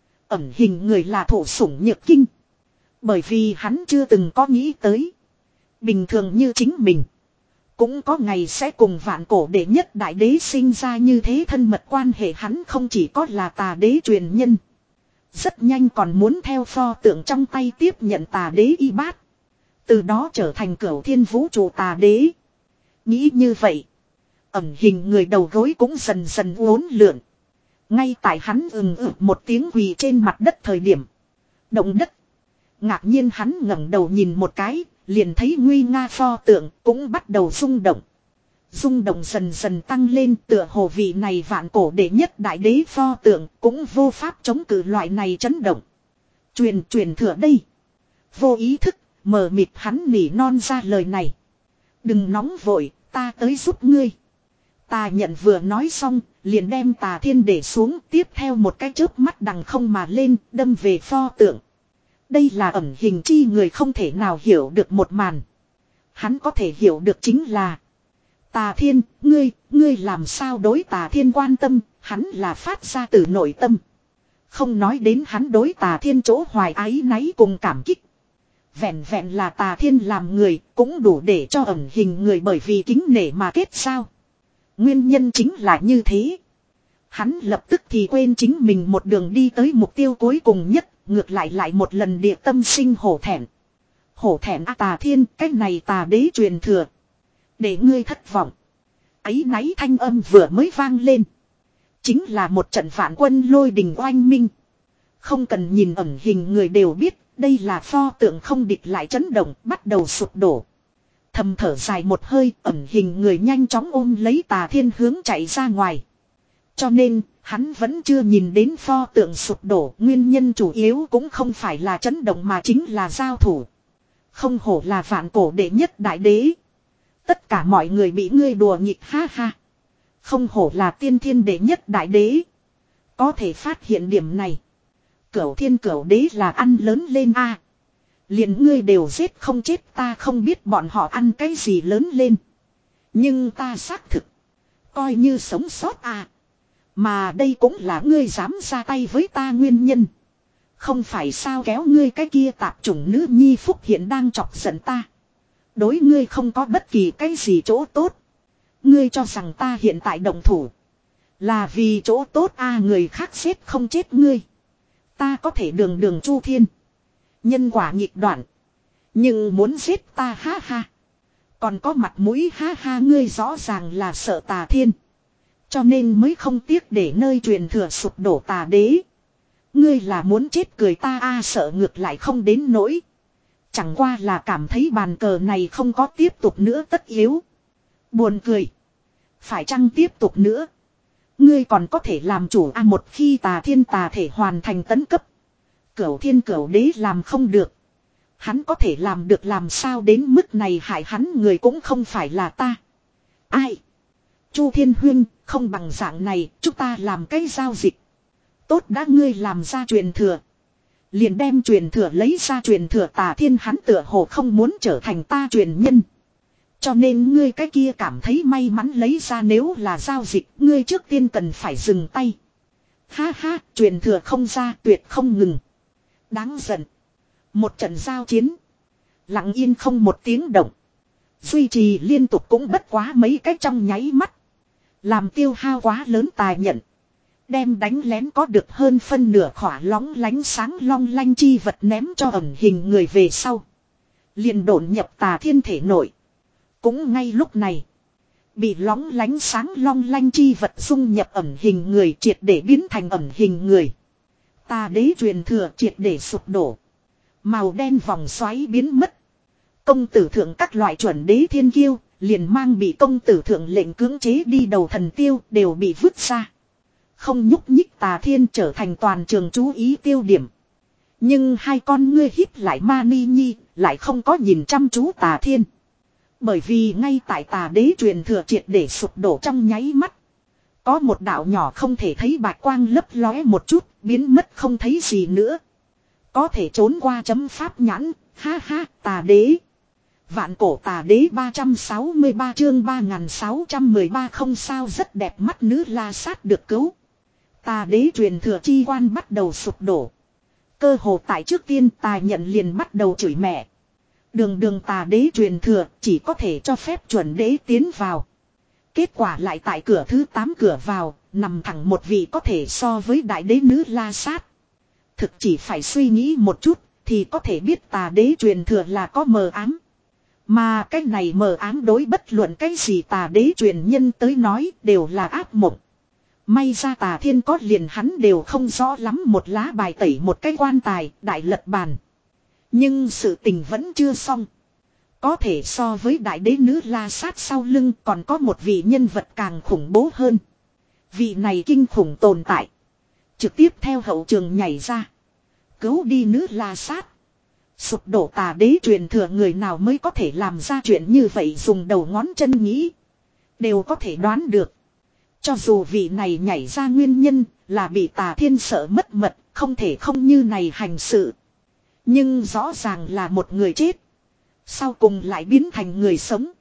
Ẩn hình người là thổ sủng nhược kinh. Bởi vì hắn chưa từng có nghĩ tới. Bình thường như chính mình. Cũng có ngày sẽ cùng vạn cổ đệ nhất đại đế sinh ra như thế thân mật quan hệ, hắn không chỉ có là Tà Đế truyền nhân. Rất nhanh còn muốn theo pho tượng trong tay tiếp nhận Tà Đế y bát. Từ đó trở thành cửu thiên vũ trụ Tà Đế. Nghĩ như vậy. Ẩn hình người đầu gối cũng dần dần uốn lượn. Ngay tại hắn ừng ực một tiếng quỳ trên mặt đất thời điểm. Động đất. Ngạc nhiên hắn ngẩng đầu nhìn một cái. Liền thấy nguy nga pho tượng cũng bắt đầu rung động. Rung động dần dần tăng lên, tựa hồ vị này vạn cổ đệ nhất đại đế pho tượng cũng vô pháp chống cự loại này chấn động. Truyền truyền thừa đây. Vô ý thức, mờ mịt hắn nỉ non ra lời này. Đừng nóng vội, ta tới giúp ngươi. Tà Nhận vừa nói xong, liền đem Tà Thiên để xuống, tiếp theo một cái chớp mắt đằng không mà lên, đâm về pho tượng. Đây là ẩn hình chi người không thể nào hiểu được một màn. hắn có thể hiểu được chính là Tà Thiên, ngươi, ngươi làm sao đối Tà Thiên quan tâm, hắn là phát ra từ nội tâm. Không nói đến hắn đối Tà Thiên chỗ hoài ái náy cùng cảm kích. Vẹn vẹn là Tà Thiên làm người cũng đủ để cho ẩn hình người bởi vì kính nể mà kết giao. Nguyên nhân chính là như thế. Hắn lập tức thì quên chính mình một đường đi tới mục tiêu cuối cùng nhất, ngược lại lại một lần địa tâm sinh hổ thẹn. Hổ thẹn à, Tà Thiên, cái này Tà đế truyền thừa. Để ngươi thất vọng. Ấy náy thanh âm vừa mới vang lên. Chính là một trận vạn quân lôi đình oanh minh. Không cần nhìn ẩn hình người đều biết, đây là pho tượng không địch lại chấn động, bắt đầu sụp đổ. Thầm thở dài một hơi, ẩn hình người nhanh chóng ôm lấy Tà Thiên hướng chạy ra ngoài. Cho nên, hắn vẫn chưa nhìn đến pho tượng sụp đổ, nguyên nhân chủ yếu cũng không phải là chấn động mà chính là giao thủ. Không hổ là vạn cổ đệ nhất đại đế. Tất cả mọi người bị ngươi đùa nghịch ha ha. Không hổ là tiên thiên đệ nhất đại đế. Có thể phát hiện điểm này. Cửu thiên cửu đế là ăn lớn lên a. Liền ngươi đều giết không chết, ta không biết bọn họ ăn cái gì lớn lên. Nhưng ta xác thực. Coi như sống sót a. Mà đây cũng là ngươi dám ra tay với ta nguyên nhân. Không phải sao kéo ngươi cái kia tạp chủng nữ nhi phúc hiện đang chọc giận ta. Đối ngươi không có bất kỳ cái gì chỗ tốt. Ngươi cho rằng ta hiện tại động thủ. Là vì chỗ tốt a, người khác giết không chết ngươi. Ta có thể đường đường chu thiên. Nhân quả nghịch đoạn. Nhưng muốn giết ta ha ha. Còn có mặt mũi ha ha, ngươi rõ ràng là sợ Tà Thiên. Cho nên mới không tiếc để nơi truyền thừa sụp đổ Tà đế. Ngươi là muốn chết cười ta a, sợ ngược lại không đến nỗi. Chẳng qua là cảm thấy bàn cờ này không có tiếp tục nữa tất yếu. Buồn cười. Phải chăng tiếp tục nữa? Ngươi còn có thể làm chủ a, một khi Tà Thiên tà thể hoàn thành tấn cấp. Cửu thiên cửu đế làm không được. Hắn có thể làm được làm sao đến mức này, hại hắn người cũng không phải là ta. Ai? Chu Thiên Huyên, không bằng dạng này, chúng ta làm cái giao dịch. Tốt đã, ngươi làm ra truyền thừa. Liền đem truyền thừa lấy ra, truyền thừa Tà Thiên hắn tựa hồ không muốn trở thành ta truyền nhân. Cho nên ngươi cái kia cảm thấy may mắn lấy ra, nếu là giao dịch, ngươi trước tiên cần phải dừng tay. Ha ha, truyền thừa không ra tuyệt không ngừng. Đáng giận. Một trận giao chiến. Lặng yên không một tiếng động. Duy trì liên tục cũng bất quá mấy cách trong nháy mắt. Làm tiêu hao quá lớn tài nhận. Đem đánh lén có được hơn phân nửa khỏa lóng lánh sáng long lanh chi vật ném cho ẩn hình người về sau. Liền độn nhập Tà Thiên thể nội. Cũng ngay lúc này. Bị lóng lánh sáng long lanh chi vật dung nhập ẩn hình người, triệt để biến thành ẩn hình người. Tà đế truyền thừa triệt để sụp đổ. Màu đen vòng xoáy biến mất. Công tử thượng các loại chuẩn đế thiên kiêu, liền mang bị công tử thượng lệnh cưỡng chế đi đầu thần tiêu đều bị vứt ra. Không nhúc nhích Tà Thiên trở thành toàn trường chú ý tiêu điểm. Nhưng hai con ngươi híp lại ma ni nhi, lại không có nhìn chăm chú Tà Thiên. Bởi vì ngay tại Tà đế truyền thừa triệt để sụp đổ trong nháy mắt. Có một đạo nhỏ không thể thấy bạch quang lấp lóe một chút, biến mất không thấy gì nữa. Có thể trốn qua chấm pháp nhãn, ha ha, Tà đế. Vạn cổ Tà đế ba trăm sáu mươi ba chương ba nghìn sáu trăm mười ba không sao, rất đẹp mắt nữ la sát được cứu. Tà đế truyền thừa chi quan bắt đầu sụp đổ. Cơ hồ tại trước tiên Tài nhận liền bắt đầu chửi mẹ. Đường đường Tà đế truyền thừa chỉ có thể cho phép chuẩn đế tiến vào. Kết quả lại tại cửa thứ tám cửa vào, nằm thẳng một vị có thể so với đại đế nữ la sát. Thực chỉ phải suy nghĩ một chút, thì có thể biết Tà đế truyền thừa là có mờ ám. Mà cái này mờ ám đối bất luận cái gì Tà đế truyền nhân tới nói đều là ác mộng. May ra Tà Thiên có liền hắn đều không rõ lắm, một lá bài tẩy một cái quan tài, đại lật bàn. Nhưng sự tình vẫn chưa xong. Có thể so với đại đế nữ la sát sau lưng còn có một vị nhân vật càng khủng bố hơn. Vị này kinh khủng tồn tại. Trực tiếp theo hậu trường nhảy ra. Cứu đi nữ la sát. Sụp đổ Tà đế truyền thừa, người nào mới có thể làm ra chuyện như vậy, dùng đầu ngón chân nghĩ. Đều có thể đoán được. Cho dù vị này nhảy ra nguyên nhân là bị Tà Thiên sợ mất mật, không thể không như này hành sự. Nhưng rõ ràng là một người chết. Sau cùng lại biến thành người sống.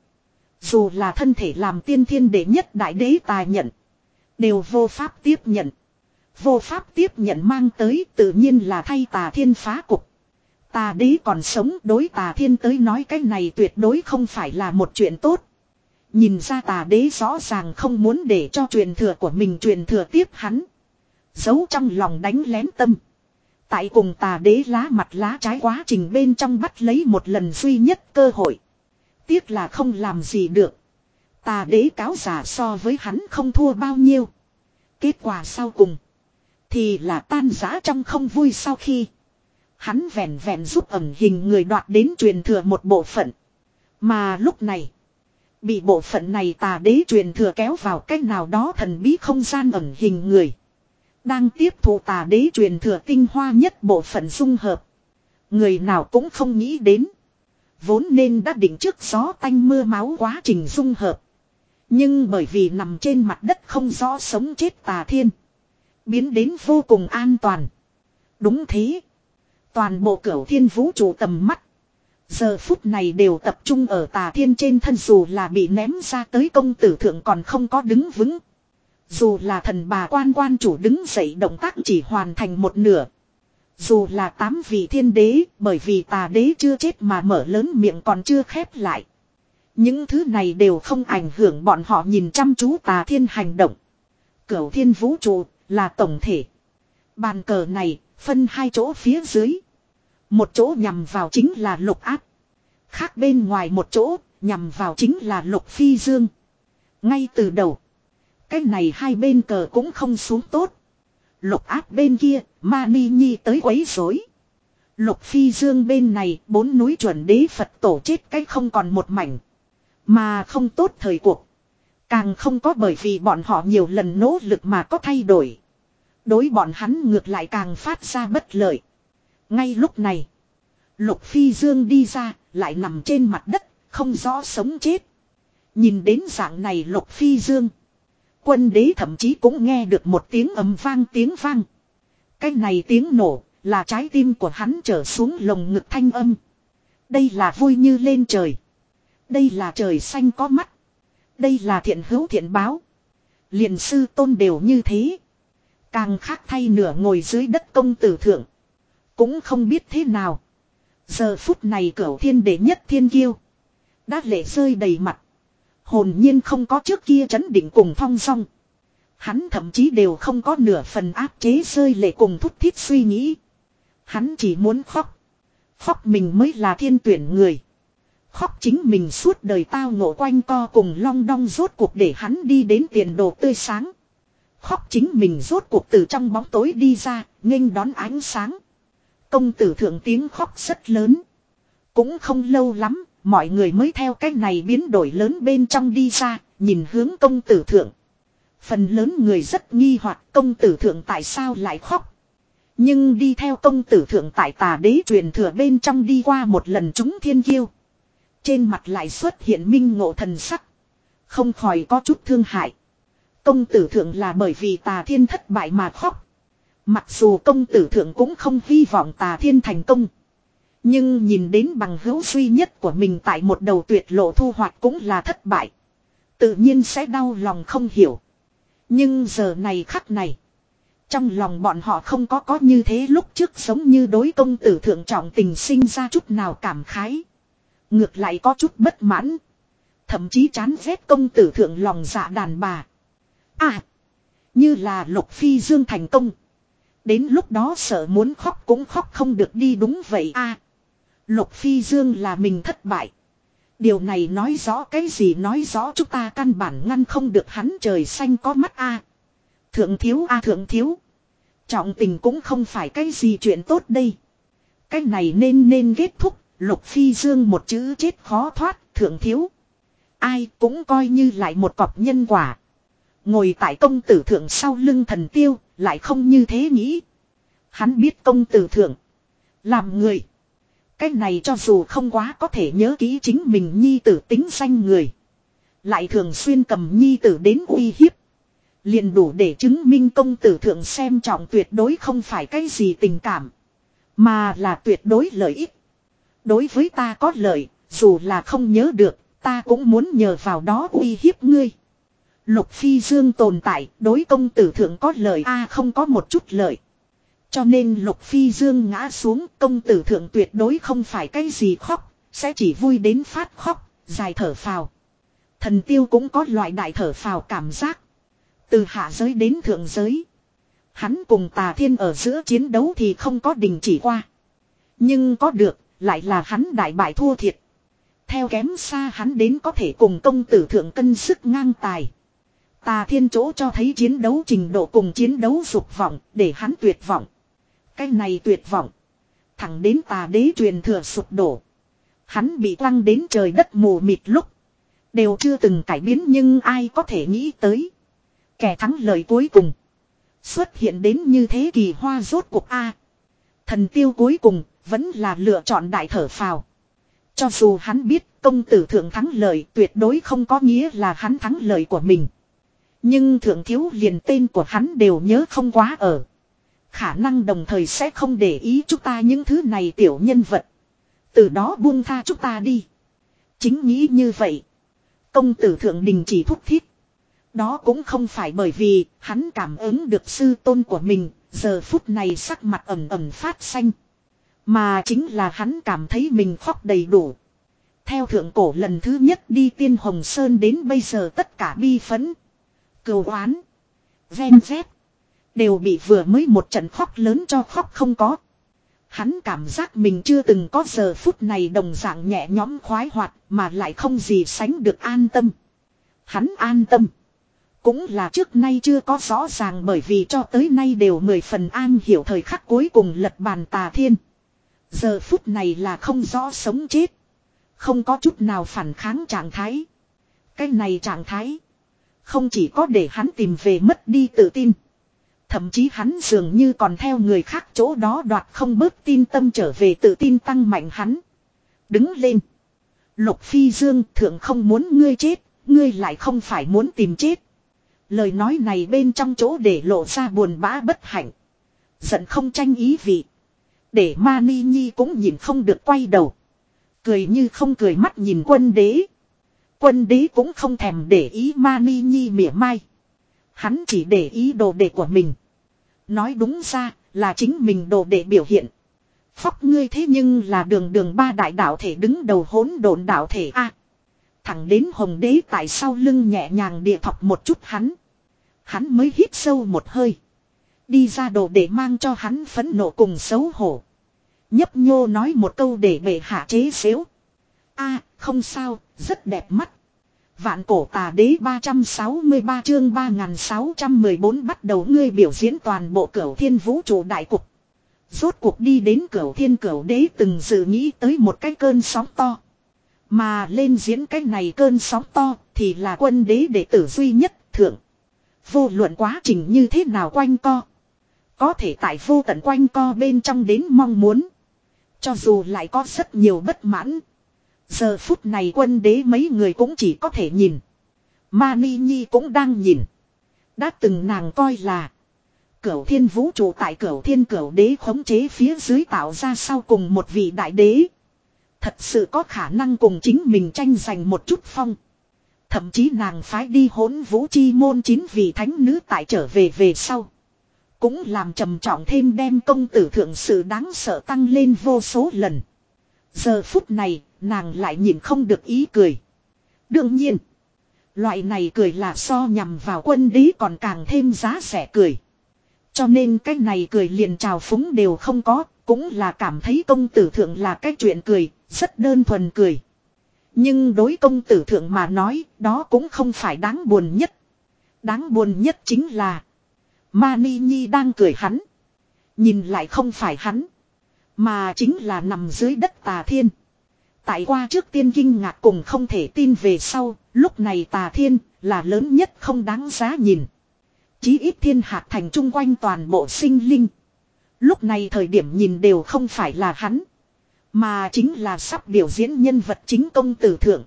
Dù là thân thể làm tiên thiên đệ nhất đại đế tài nhận. Đều vô pháp tiếp nhận. Vô pháp tiếp nhận mang tới tự nhiên là thay Tà Thiên phá cục. Tà đế còn sống đối Tà Thiên tới nói cái này tuyệt đối không phải là một chuyện tốt. Nhìn ra Tà đế rõ ràng không muốn để cho truyền thừa của mình truyền thừa tiếp hắn. Giấu trong lòng đánh lén tâm. Tại cùng Tà đế lá mặt lá trái quá trình bên trong bắt lấy một lần duy nhất cơ hội. Tiếc là không làm gì được. Tà đế cáo giả so với hắn không thua bao nhiêu. Kết quả sau cùng. Thì là tan rã trong không vui sau khi. Hắn vẹn vẹn giúp ẩn hình người đoạt đến truyền thừa một bộ phận. Mà lúc này. Bị bộ phận này Tà đế truyền thừa kéo vào cách nào đó thần bí không gian ẩn hình người. Đang tiếp thụ Tà đế truyền thừa tinh hoa nhất bộ phận dung hợp. Người nào cũng không nghĩ đến. Vốn nên đã định trước gió tanh mưa máu quá trình dung hợp. Nhưng bởi vì nằm trên mặt đất không rõ sống chết Tà Thiên. Biến đến vô cùng an toàn. Đúng thế. Toàn bộ cửu thiên vũ trụ tầm mắt. Giờ phút này đều tập trung ở Tà Thiên trên thân dù là bị ném ra tới công tử thượng còn không có đứng vững. Dù là thần bà quan quan chủ đứng dậy động tác chỉ hoàn thành một nửa. Dù là tám vị thiên đế bởi vì Tà đế chưa chết mà mở lớn miệng còn chưa khép lại. Những thứ này đều không ảnh hưởng bọn họ nhìn chăm chú Tà Thiên hành động. Cửu thiên vũ trụ là tổng thể. Bàn cờ này phân hai chỗ phía dưới. Một chỗ nhằm vào chính là Lục Áp. Khác bên ngoài một chỗ nhằm vào chính là Lục Phi Dương. Ngay từ đầu. Cái này hai bên cờ cũng không xuống tốt. Lục Áp bên kia Mani Nhi tới quấy rối. Lục Phi Dương bên này bốn núi chuẩn đế Phật tổ chết cái không còn một mảnh. Mà không tốt thời cuộc. Càng không có bởi vì bọn họ nhiều lần nỗ lực mà có thay đổi. Đối bọn hắn ngược lại càng phát ra bất lợi. Ngay lúc này. Lục Phi Dương đi ra. Lại nằm trên mặt đất. Không rõ sống chết. Nhìn đến dạng này Lục Phi Dương. Quân đế thậm chí cũng nghe được một tiếng ầm vang tiếng vang. Cái này tiếng nổ. Là trái tim của hắn trở xuống lồng ngực thanh âm. Đây là vui như lên trời. Đây là trời xanh có mắt. Đây là thiện hữu thiện báo. Liền sư tôn đều như thế. Càng khác thay nửa ngồi dưới đất công tử thượng. Cũng không biết thế nào. Giờ phút này cửu thiên đệ nhất thiên kiêu. Đã lệ rơi đầy mặt. Hồn nhiên không có trước kia trấn định cùng thong song. Hắn thậm chí đều không có nửa phần áp chế rơi lệ cùng thúc thiết suy nghĩ. Hắn chỉ muốn khóc. Khóc mình mới là thiên tuyển người. Khóc chính mình suốt đời tao ngộ quanh co cùng long đong rốt cuộc để hắn đi đến tiền đồ tươi sáng. Khóc chính mình rốt cuộc từ trong bóng tối đi ra, nghênh đón ánh sáng. Công tử thượng tiếng khóc rất lớn. Cũng không lâu lắm, mọi người mới theo cách này biến đổi lớn bên trong đi ra, nhìn hướng công tử thượng. Phần lớn người rất nghi hoặc công tử thượng tại sao lại khóc. Nhưng đi theo công tử thượng tại Tà đế truyền thừa bên trong đi qua một lần chúng thiên kiêu. Trên mặt lại xuất hiện minh ngộ thần sắc. Không khỏi có chút thương hại. Công tử thượng là bởi vì Tà Thiên thất bại mà khóc. Mặc dù công tử thượng cũng không hy vọng Tà Thiên thành công. Nhưng nhìn đến bằng hữu duy nhất của mình tại một đầu tuyệt lộ thu hoạch cũng là thất bại. Tự nhiên sẽ đau lòng không hiểu. Nhưng giờ này khắc này. Trong lòng bọn họ không có có như thế lúc trước giống như đối công tử thượng trọng tình sinh ra chút nào cảm khái. Ngược lại có chút bất mãn. Thậm chí chán ghét công tử thượng lòng dạ đàn bà. À. Như là Lục Phi Dương thành công. Đến lúc đó sợ muốn khóc cũng khóc không được đi đúng vậy à. Lục Phi Dương là mình thất bại. Điều này nói rõ cái gì nói rõ chúng ta căn bản ngăn không được hắn trời xanh có mắt a. À. Thượng thiếu a à, thượng thiếu. Trọng tình cũng không phải cái gì chuyện tốt đây. Cái này nên nên kết thúc. Lục Phi Dương một chữ chết khó thoát, thượng thiếu. Ai cũng coi như lại một cọp nhân quả. Ngồi tại công tử thượng sau lưng thần tiêu, lại không như thế nghĩ. Hắn biết công tử thượng. Làm người. Cái này cho dù không quá có thể nhớ kỹ chính mình nhi tử tính danh người. Lại thường xuyên cầm nhi tử đến uy hiếp. Liền đủ để chứng minh công tử thượng xem trọng tuyệt đối không phải cái gì tình cảm. Mà là tuyệt đối lợi ích. Đối với ta có lợi, Dù là không nhớ được, ta cũng muốn nhờ vào đó uy hiếp ngươi. Lục Phi Dương tồn tại, đối công tử thượng có lợi a không có một chút lợi. Cho nên Lục Phi Dương ngã xuống, công tử thượng tuyệt đối không phải cái gì khóc, sẽ chỉ vui đến phát khóc, dài thở phào. Thần Tiêu cũng có loại đại thở phào cảm giác. Từ hạ giới đến thượng giới. Hắn cùng Tà Thiên ở giữa chiến đấu thì không có đình chỉ qua. Nhưng có được, lại là hắn đại bại thua thiệt. Theo kém xa hắn đến có thể cùng công tử thượng cân sức ngang tài. Tà Thiên chỗ cho thấy chiến đấu trình độ cùng chiến đấu dục vọng để hắn tuyệt vọng. Cái này tuyệt vọng. Thẳng đến Tà Đế truyền thừa sụp đổ. Hắn bị quăng đến trời đất mù mịt lúc. Đều chưa từng cải biến nhưng ai có thể nghĩ tới. Kẻ thắng lợi cuối cùng. Xuất hiện đến như thế kỳ hoa rốt cuộc A. Thần Tiêu cuối cùng vẫn là lựa chọn đại thở phào. Cho dù hắn biết công tử thượng thắng lợi tuyệt đối không có nghĩa là hắn thắng lợi của mình. Nhưng thượng thiếu liền tên của hắn đều nhớ không quá ở. Khả năng đồng thời sẽ không để ý chúng ta những thứ này tiểu nhân vật. Từ đó buông tha chúng ta đi. Chính nghĩ như vậy. Công tử thượng đình chỉ thúc thiết. Đó cũng không phải bởi vì hắn cảm ứng được sư tôn của mình. Giờ phút này sắc mặt ẩm ẩm phát xanh. Mà chính là hắn cảm thấy mình khóc đầy đủ. Theo thượng cổ lần thứ nhất đi Tiên Hồng Sơn đến bây giờ tất cả bi phấn. Cừu oán. Ven vét. Đều bị vừa mới một trận khóc lớn cho khóc không có. Hắn cảm giác mình chưa từng có giờ phút này đồng dạng nhẹ nhõm khoái hoạt mà lại không gì sánh được an tâm. Hắn an tâm. Cũng là trước nay chưa có rõ ràng bởi vì cho tới nay đều mười phần an hiểu thời khắc cuối cùng lật bàn Tà Thiên. Giờ phút này là không rõ sống chết. Không có chút nào phản kháng trạng thái. Cái này trạng thái. Không chỉ có để hắn tìm về mất đi tự tin. Thậm chí hắn dường như còn theo người khác chỗ đó đoạt không bớt tin tâm trở về tự tin tăng mạnh hắn. Đứng lên. Lục Phi Dương thượng không muốn ngươi chết. Ngươi lại không phải muốn tìm chết. Lời nói này bên trong chỗ để lộ ra buồn bã bất hạnh. Giận không tranh ý vị. Để Mani Nhi cũng nhìn không được quay đầu. Cười như không cười mắt nhìn Quân Đế. Quân Đế cũng không thèm để ý Mani Nhi mỉa mai. Hắn chỉ để ý đồ đệ của mình. Nói đúng ra là chính mình đồ đệ biểu hiện. Phóc ngươi thế nhưng là đường đường ba đại đạo thể đứng đầu hỗn độn đạo thể A. Thẳng đến Hồng Đế tại sau lưng nhẹ nhàng địa thọc một chút hắn. Hắn mới hít sâu một hơi. Đi ra đồ để mang cho hắn phẫn nộ cùng xấu hổ. Nhấp nhô nói một câu để bệ hạ chế xếu. A, không sao, rất đẹp mắt. Vạn cổ Tà Đế ba trăm sáu mươi ba chương ba nghìn sáu trăm mười bốn bắt đầu ngươi biểu diễn toàn bộ Cửu Thiên vũ trụ đại cục. Rốt cuộc đi đến Cửu Thiên Cửu Đế từng dự nghĩ tới một cái cơn sóng to. Mà lên diễn cái này cơn sóng to thì là Quân Đế đệ tử duy nhất thượng. Vô luận quá trình như thế nào quanh co. Có thể tại vô tận quanh co bên trong đến mong muốn. Cho dù lại có rất nhiều bất mãn. Giờ phút này Quân Đế mấy người cũng chỉ có thể nhìn. Mani Nhi cũng đang nhìn. Đã từng nàng coi là Cửu Thiên vũ trụ tại Cửu Thiên Cửu Đế khống chế phía dưới tạo ra sau cùng một vị đại đế. Thật sự có khả năng cùng chính mình tranh giành một chút phong. Thậm chí nàng phái đi Hỗn Vũ Chi môn chín vị thánh nữ tại trở về về sau. Cũng làm trầm trọng thêm đem công tử thượng sự đáng sợ tăng lên vô số lần. Giờ phút này, nàng lại nhìn không được ý cười. Đương nhiên, loại này cười là so nhằm vào Quân Đế còn càng thêm giá rẻ cười. Cho nên cái này cười liền trào phúng đều không có, cũng là cảm thấy công tử thượng là cái chuyện cười, rất đơn thuần cười. Nhưng đối công tử thượng mà nói, đó cũng không phải đáng buồn nhất. Đáng buồn nhất chính là Mani Nhi đang cười hắn. Nhìn lại không phải hắn, mà chính là nằm dưới đất Tà Thiên. Tại qua trước tiên kinh ngạc cùng không thể tin về sau, lúc này Tà Thiên là lớn nhất không đáng giá nhìn. Chí ít thiên hạt thành chung quanh toàn bộ sinh linh. Lúc này thời điểm nhìn đều không phải là hắn, mà chính là sắp biểu diễn nhân vật chính công tử thượng.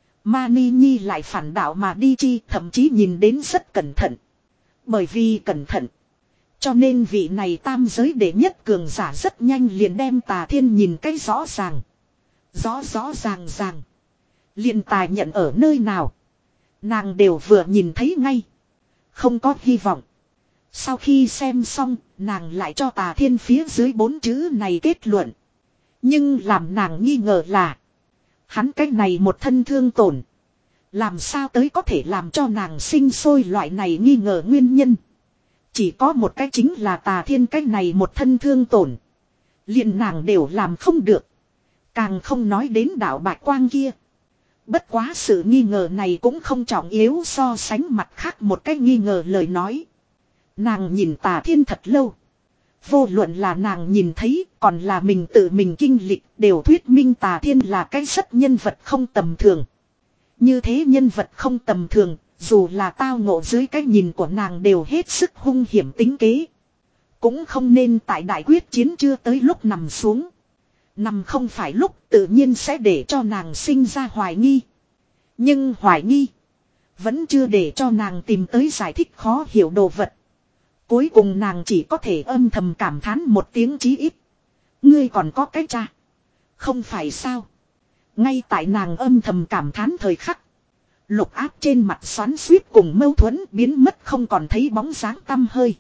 Mani Nhi lại phản đạo mà đi chi, thậm chí nhìn đến rất cẩn thận. Bởi vì cẩn thận, cho nên vị này tam giới đệ nhất cường giả rất nhanh liền đem Tà Thiên nhìn cái rõ ràng. Rõ rõ ràng ràng. Liền tài nhận ở nơi nào. Nàng đều vừa nhìn thấy ngay. Không có hy vọng. Sau khi xem xong, nàng lại cho Tà Thiên phía dưới bốn chữ này kết luận. Nhưng làm nàng nghi ngờ là. Hắn cái này một thân thương tổn. Làm sao tới có thể làm cho nàng sinh sôi loại này nghi ngờ nguyên nhân. Chỉ có một cái chính là Tà Thiên cái này một thân thương tổn. Liền nàng đều làm không được. Càng không nói đến đạo bạch quang kia. Bất quá sự nghi ngờ này cũng không trọng yếu so sánh mặt khác một cái nghi ngờ lời nói. Nàng nhìn Tà Thiên thật lâu. Vô luận là nàng nhìn thấy còn là mình tự mình kinh lịch đều thuyết minh Tà Thiên là cái rất nhân vật không tầm thường. Như thế nhân vật không tầm thường, dù là tao ngộ dưới cái nhìn của nàng đều hết sức hung hiểm tính kế. Cũng không nên tại đại quyết chiến chưa tới lúc nằm xuống. Nằm không phải lúc tự nhiên sẽ để cho nàng sinh ra hoài nghi. Nhưng hoài nghi vẫn chưa để cho nàng tìm tới giải thích khó hiểu đồ vật. Cuối cùng nàng chỉ có thể âm thầm cảm thán một tiếng chí ít. Ngươi còn có cái cha. Không phải sao. Ngay tại nàng âm thầm cảm thán thời khắc. Lục Áp trên mặt xoắn xuýt cùng mâu thuẫn biến mất không còn thấy bóng dáng tăm hơi.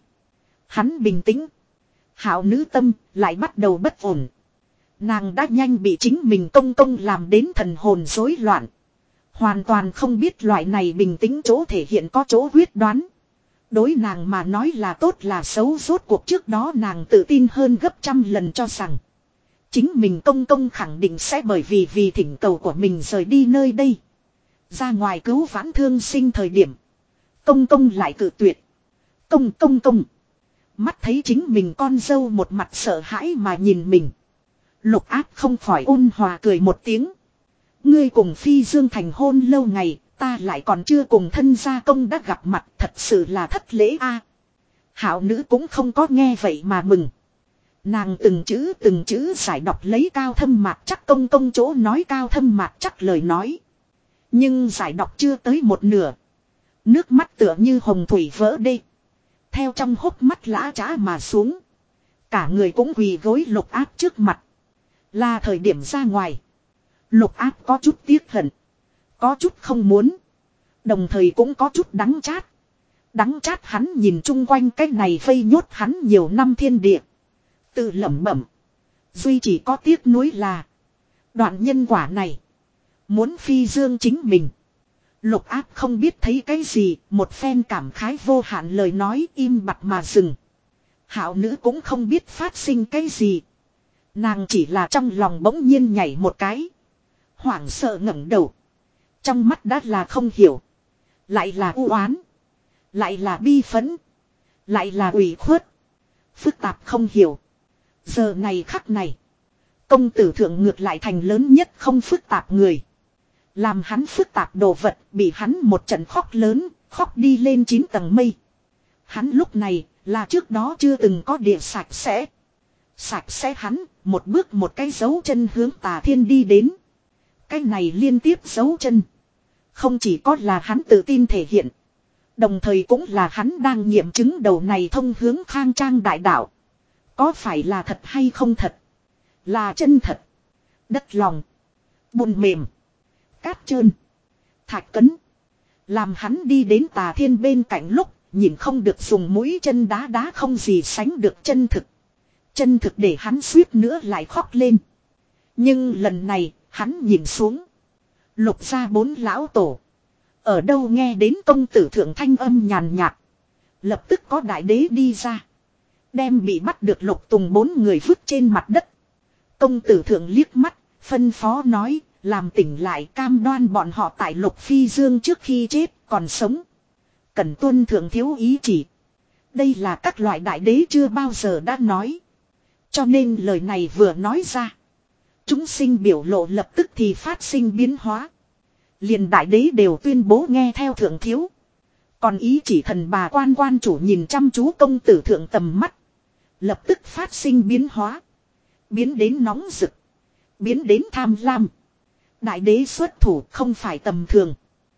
Hắn bình tĩnh. Hảo nữ tâm lại bắt đầu bất ổn. Nàng đã nhanh bị chính mình công công làm đến thần hồn rối loạn. Hoàn toàn không biết loại này bình tĩnh chỗ thể hiện có chỗ quyết đoán. Đối nàng mà nói là tốt là xấu rốt cuộc trước đó nàng tự tin hơn gấp trăm lần cho rằng. Chính mình công công khẳng định sẽ bởi vì vì thỉnh cầu của mình rời đi nơi đây. Ra ngoài cứu vãn thương sinh thời điểm. Công công lại cự tuyệt. Công công công. Mắt thấy chính mình con dâu một mặt sợ hãi mà nhìn mình. Lục Áp không khỏi ôn hòa cười một tiếng. Ngươi cùng Phi Dương thành hôn lâu ngày, ta lại còn chưa cùng thân gia công đã gặp mặt, thật sự là thất lễ a. Hảo nữ cũng không có nghe vậy mà mừng. Nàng từng chữ từng chữ giải đọc lấy Cao Thâm Mạc Chắc công công chỗ nói Cao Thâm Mạc Chắc lời nói. Nhưng giải đọc chưa tới một nửa. Nước mắt tựa như hồng thủy vỡ đê. Theo trong hốc mắt lã trá mà xuống. Cả người cũng quỳ gối Lục Áp trước mặt. Là thời điểm ra ngoài. Lục Áp có chút tiếc hận. Có chút không muốn. Đồng thời cũng có chút đắng chát. Đắng chát hắn nhìn chung quanh cái này vây nhốt hắn nhiều năm thiên địa. Tự lẩm bẩm. Duy chỉ có tiếc nuối là. Đoạn nhân quả này. Muốn Phi Dương chính mình. Lục Áp không biết thấy cái gì. Một phen cảm khái vô hạn lời nói im bặt mà dừng. Hảo nữ cũng không biết phát sinh cái gì. Nàng chỉ là trong lòng bỗng nhiên nhảy một cái. Hoảng sợ ngẩng đầu. Trong mắt đã là không hiểu. Lại là u oán. Lại là bi phẫn. Lại là ủy khuất. Phức tạp không hiểu. Giờ này khắc này. Công tử thượng ngược lại thành lớn nhất không phức tạp người. Làm hắn phức tạp đồ vật bị hắn một trận khóc lớn. Khóc đi lên chín tầng mây. Hắn lúc này là trước đó chưa từng có địa sạch sẽ. Sạch sẽ hắn một bước một cái dấu chân hướng Tà Thiên đi đến. Cái này liên tiếp dấu chân. Không chỉ có là hắn tự tin thể hiện. Đồng thời cũng là hắn đang nghiệm chứng đầu này thông hướng khang trang đại đạo. Có phải là thật hay không thật? Là chân thật. Đất lòng. Bùn mềm. Cát trơn. Thạch cấn. Làm hắn đi đến Tà Thiên bên cạnh lúc. Nhìn không được dùng mũi chân đá đá không gì sánh được chân thực. Chân thực để hắn suýt nữa lại khóc lên. Nhưng lần này hắn nhìn xuống. Lục gia bốn lão tổ. Ở đâu nghe đến công tử thượng thanh âm nhàn nhạt. Lập tức có đại đế đi ra. Đem bị bắt được Lục Tùng bốn người vứt trên mặt đất. Công tử thượng liếc mắt. Phân phó nói. Làm tỉnh lại cam đoan bọn họ tại Lục Phi Dương trước khi chết còn sống. Cần tuân thượng thiếu ý chỉ. Đây là các loại đại đế chưa bao giờ đã nói. Cho nên lời này vừa nói ra. Chúng sinh biểu lộ lập tức thì phát sinh biến hóa. Liền đại đế đều tuyên bố nghe theo thượng thiếu. Còn ý chỉ thần bà quan quan chủ nhìn chăm chú công tử thượng tầm mắt. Lập tức phát sinh biến hóa. Biến đến nóng rực. Biến đến tham lam. Đại đế xuất thủ không phải tầm thường.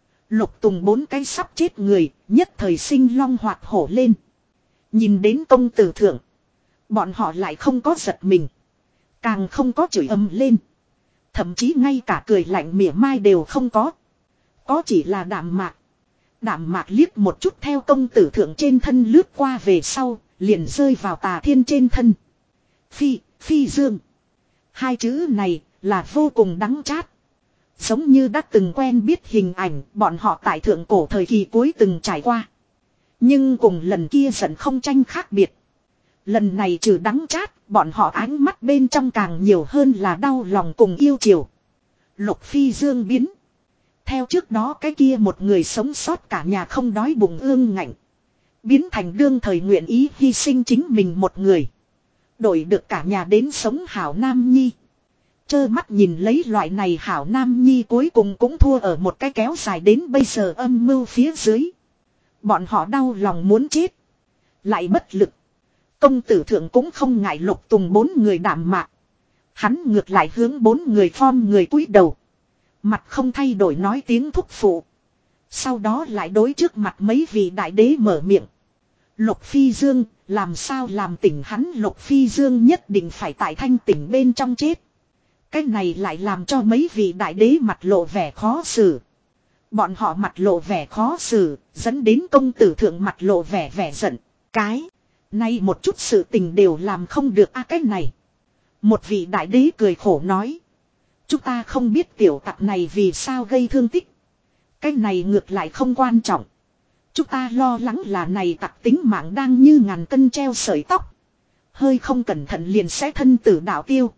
Lục Tùng bốn cái sắp chết người, nhất thời sinh long hoạt hổ lên. Nhìn đến công tử thượng. Bọn họ lại không có giật mình. Càng không có chửi ầm lên. Thậm chí ngay cả cười lạnh mỉa mai đều không có. Có chỉ là đạm mạc. Đạm mạc liếc một chút theo công tử thượng trên thân lướt qua về sau, liền rơi vào Tà Thiên trên thân. Phi, phi dương. Hai chữ này là vô cùng đắng chát. Giống như đã từng quen biết hình ảnh bọn họ tại thượng cổ thời kỳ cuối từng trải qua. Nhưng cùng lần kia giận không tranh khác biệt. Lần này trừ đắng chát, bọn họ ánh mắt bên trong càng nhiều hơn là đau lòng cùng yêu chiều. Lục phi dương biến. Theo trước đó cái kia một người sống sót cả nhà không đói bụng ương ngạnh. Biến thành đương thời nguyện ý hy sinh chính mình một người. Đổi được cả nhà đến sống hảo nam nhi. Chơ mắt nhìn lấy loại này hảo nam nhi cuối cùng cũng thua ở một cái kéo dài đến bây giờ âm mưu phía dưới. Bọn họ đau lòng muốn chết. Lại bất lực. Công tử thượng cũng không ngại Lục Tùng bốn người đảm mạc. Hắn ngược lại hướng bốn người form người cúi đầu. Mặt không thay đổi nói tiếng thúc phụ. Sau đó lại đối trước mặt mấy vị đại đế mở miệng. Lục Phi Dương, làm sao làm tỉnh hắn Lục Phi Dương nhất định phải tại thanh tỉnh bên trong chết. Cái này lại làm cho mấy vị đại đế mặt lộ vẻ khó xử. Bọn họ mặt lộ vẻ khó xử, dẫn đến công tử thượng mặt lộ vẻ vẻ giận. Cái, nay một chút sự tình đều làm không được a à, cái này. Một vị đại đế cười khổ nói. Chúng ta không biết tiểu tặc này vì sao gây thương tích. Cái này ngược lại không quan trọng. Chúng ta lo lắng là này tặc tính mạng đang như ngàn cân treo sợi tóc. Hơi không cẩn thận liền sẽ thân tử đạo tiêu.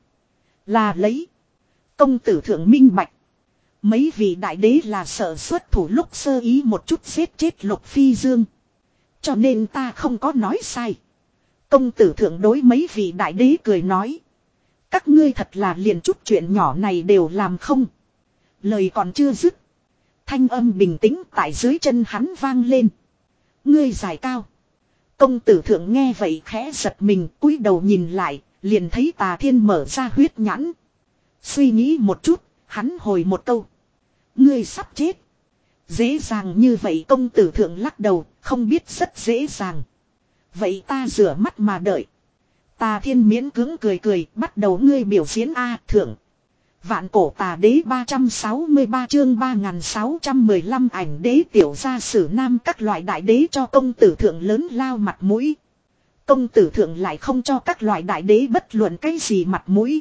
Là lấy. Công tử thượng minh bạch. Mấy vị đại đế là sợ xuất thủ lúc sơ ý một chút giết chết Lục Phi Dương. Cho nên ta không có nói sai. Công tử thượng đối mấy vị đại đế cười nói. Các ngươi thật là liền chút chuyện nhỏ này đều làm không. Lời còn chưa dứt. Thanh âm bình tĩnh tại dưới chân hắn vang lên. Ngươi giải cao. Công tử thượng nghe vậy khẽ giật mình cúi đầu nhìn lại. Liền thấy Tà Thiên mở ra huyết nhãn. Suy nghĩ một chút. Hắn hồi một câu. Ngươi sắp chết. Dễ dàng như vậy công tử thượng lắc đầu. Không biết rất dễ dàng. Vậy ta rửa mắt mà đợi. Tà Thiên miễn cưỡng cười cười. Bắt đầu ngươi biểu diễn A thượng. Vạn cổ tà đế ba trăm sáu mươi ba chương ba nghìn sáu trăm mười lăm ảnh đế tiểu gia sử nam các loại đại đế cho công tử thượng lớn lao mặt mũi. Công tử thượng lại không cho các loại đại đế bất luận cái gì mặt mũi.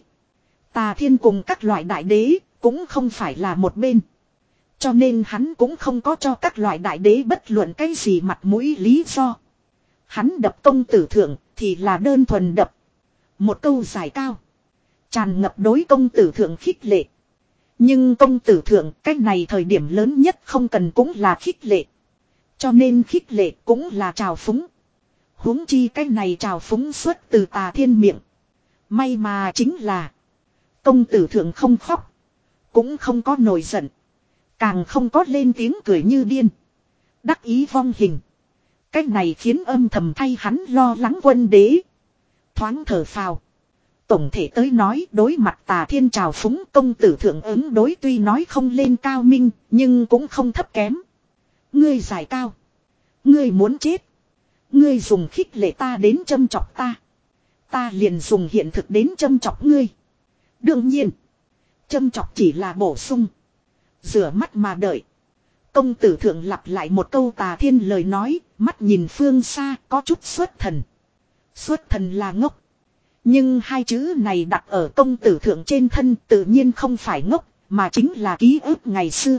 Tà Thiên cùng các loại đại đế cũng không phải là một bên. Cho nên hắn cũng không có cho các loại đại đế bất luận cái gì mặt mũi lý do. Hắn đập công tử thượng thì là đơn thuần đập. Một câu giải cao. Tràn ngập đối công tử thượng khích lệ. Nhưng công tử thượng cách này thời điểm lớn nhất không cần cũng là khích lệ. Cho nên khích lệ cũng là trào phúng. Huống chi cách này trào phúng xuất từ Tà Thiên miệng. May mà chính là. Công tử thượng không khóc. Cũng không có nổi giận. Càng không có lên tiếng cười như điên. Đắc ý vong hình. Cách này khiến âm thầm thay hắn lo lắng quân đế. Thoáng thở phào. Tổng thể tới nói đối mặt Tà Thiên trào phúng công tử thượng ứng đối tuy nói không lên cao minh nhưng cũng không thấp kém. Ngươi giải cao. Ngươi muốn chết. Ngươi dùng khích lệ ta đến châm chọc ta. Ta liền dùng hiện thực đến châm chọc ngươi. Đương nhiên. Châm chọc chỉ là bổ sung. Rửa mắt mà đợi. Công tử thượng lặp lại một câu Tà Thiên lời nói. Mắt nhìn phương xa có chút xuất thần. Xuất thần là ngốc. Nhưng hai chữ này đặt ở công tử thượng trên thân tự nhiên không phải ngốc, mà chính là ký ức ngày xưa.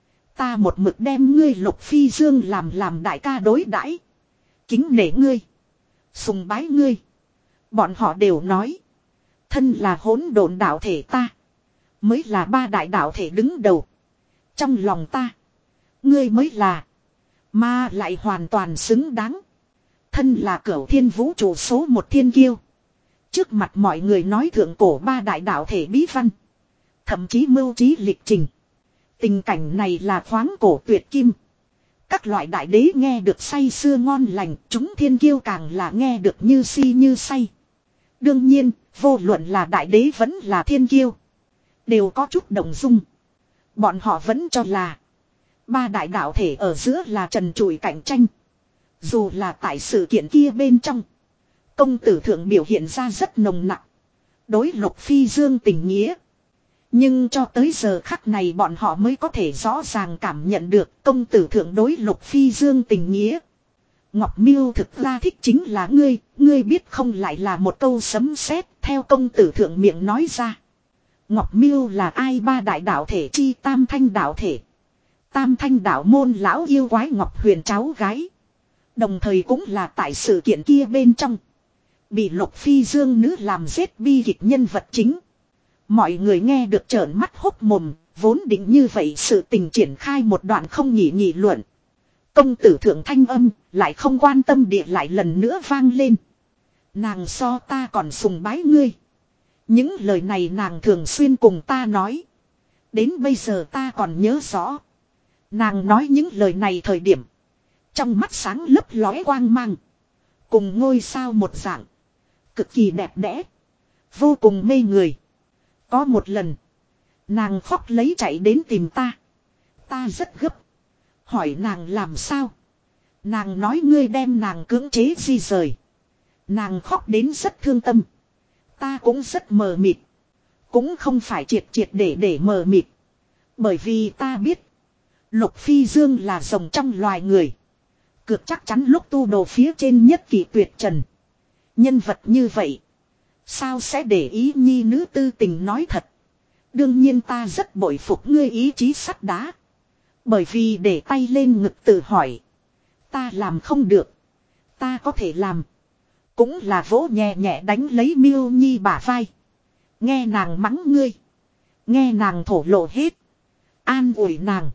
Ta một mực đem ngươi Lục Phi Dương làm làm đại ca đối đãi, kính nể ngươi, sùng bái ngươi. Bọn họ đều nói, thân là hỗn độn đạo thể ta, mới là ba đại đạo thể đứng đầu. Trong lòng ta, ngươi mới là, mà lại hoàn toàn xứng đáng. Thân là cửu thiên vũ trụ số một thiên kiêu. Trước mặt mọi người nói thượng cổ ba đại đạo thể bí văn. Thậm chí mưu trí lịch trình. Tình cảnh này là khoáng cổ tuyệt kim. Các loại đại đế nghe được say sưa ngon lành. Chúng thiên kiêu càng là nghe được như si như say. Đương nhiên, vô luận là đại đế vẫn là thiên kiêu. Đều có chút động dung. Bọn họ vẫn cho là ba đại đạo thể ở giữa là trần trụi cạnh tranh. Dù là tại sự kiện kia bên trong. Công tử thượng biểu hiện ra rất nồng nặng. Đối Lục Phi Dương tình nghĩa. Nhưng cho tới giờ khắc này bọn họ mới có thể rõ ràng cảm nhận được công tử thượng đối Lục Phi Dương tình nghĩa. Ngọc Miêu thực ra thích chính là ngươi, ngươi biết không, lại là một câu sấm sét theo công tử thượng miệng nói ra. Ngọc Miêu là ai? Ba đại đạo thể chi tam thanh đạo thể. Tam thanh đạo môn lão yêu quái Ngọc Huyền cháu gái. Đồng thời cũng là tại sự kiện kia bên trong. Bị Lục Phi Dương nữ làm giết bi kịch nhân vật chính. Mọi người nghe được trợn mắt hốc mồm, vốn định như vậy sự tình triển khai một đoạn không nghỉ nghị luận. Công tử thượng thanh âm, lại không quan tâm địa lại lần nữa vang lên. Nàng so ta còn sùng bái ngươi. Những lời này nàng thường xuyên cùng ta nói. Đến bây giờ ta còn nhớ rõ. Nàng nói những lời này thời điểm. Trong mắt sáng lấp lóe quang mang. Cùng ngôi sao một dạng. Cực kỳ đẹp đẽ. Vô cùng mê người. Có một lần. Nàng khóc lấy chạy đến tìm ta. Ta rất gấp. Hỏi nàng làm sao. Nàng nói ngươi đem nàng cưỡng chế di rời. Nàng khóc đến rất thương tâm. Ta cũng rất mờ mịt. Cũng không phải triệt triệt để để mờ mịt. Bởi vì ta biết. Lục Phi Dương là rồng trong loài người. Cược chắc chắn lúc tu đồ phía trên nhất kỳ tuyệt trần. Nhân vật như vậy. Sao sẽ để ý nhi nữ tư tình nói thật. Đương nhiên ta rất bội phục ngươi ý chí sắt đá. Bởi vì để tay lên ngực tự hỏi. Ta làm không được. Ta có thể làm. Cũng là vỗ nhẹ nhẹ đánh lấy Miêu Nhi bả vai. Nghe nàng mắng ngươi. Nghe nàng thổ lộ hết. An ủi nàng.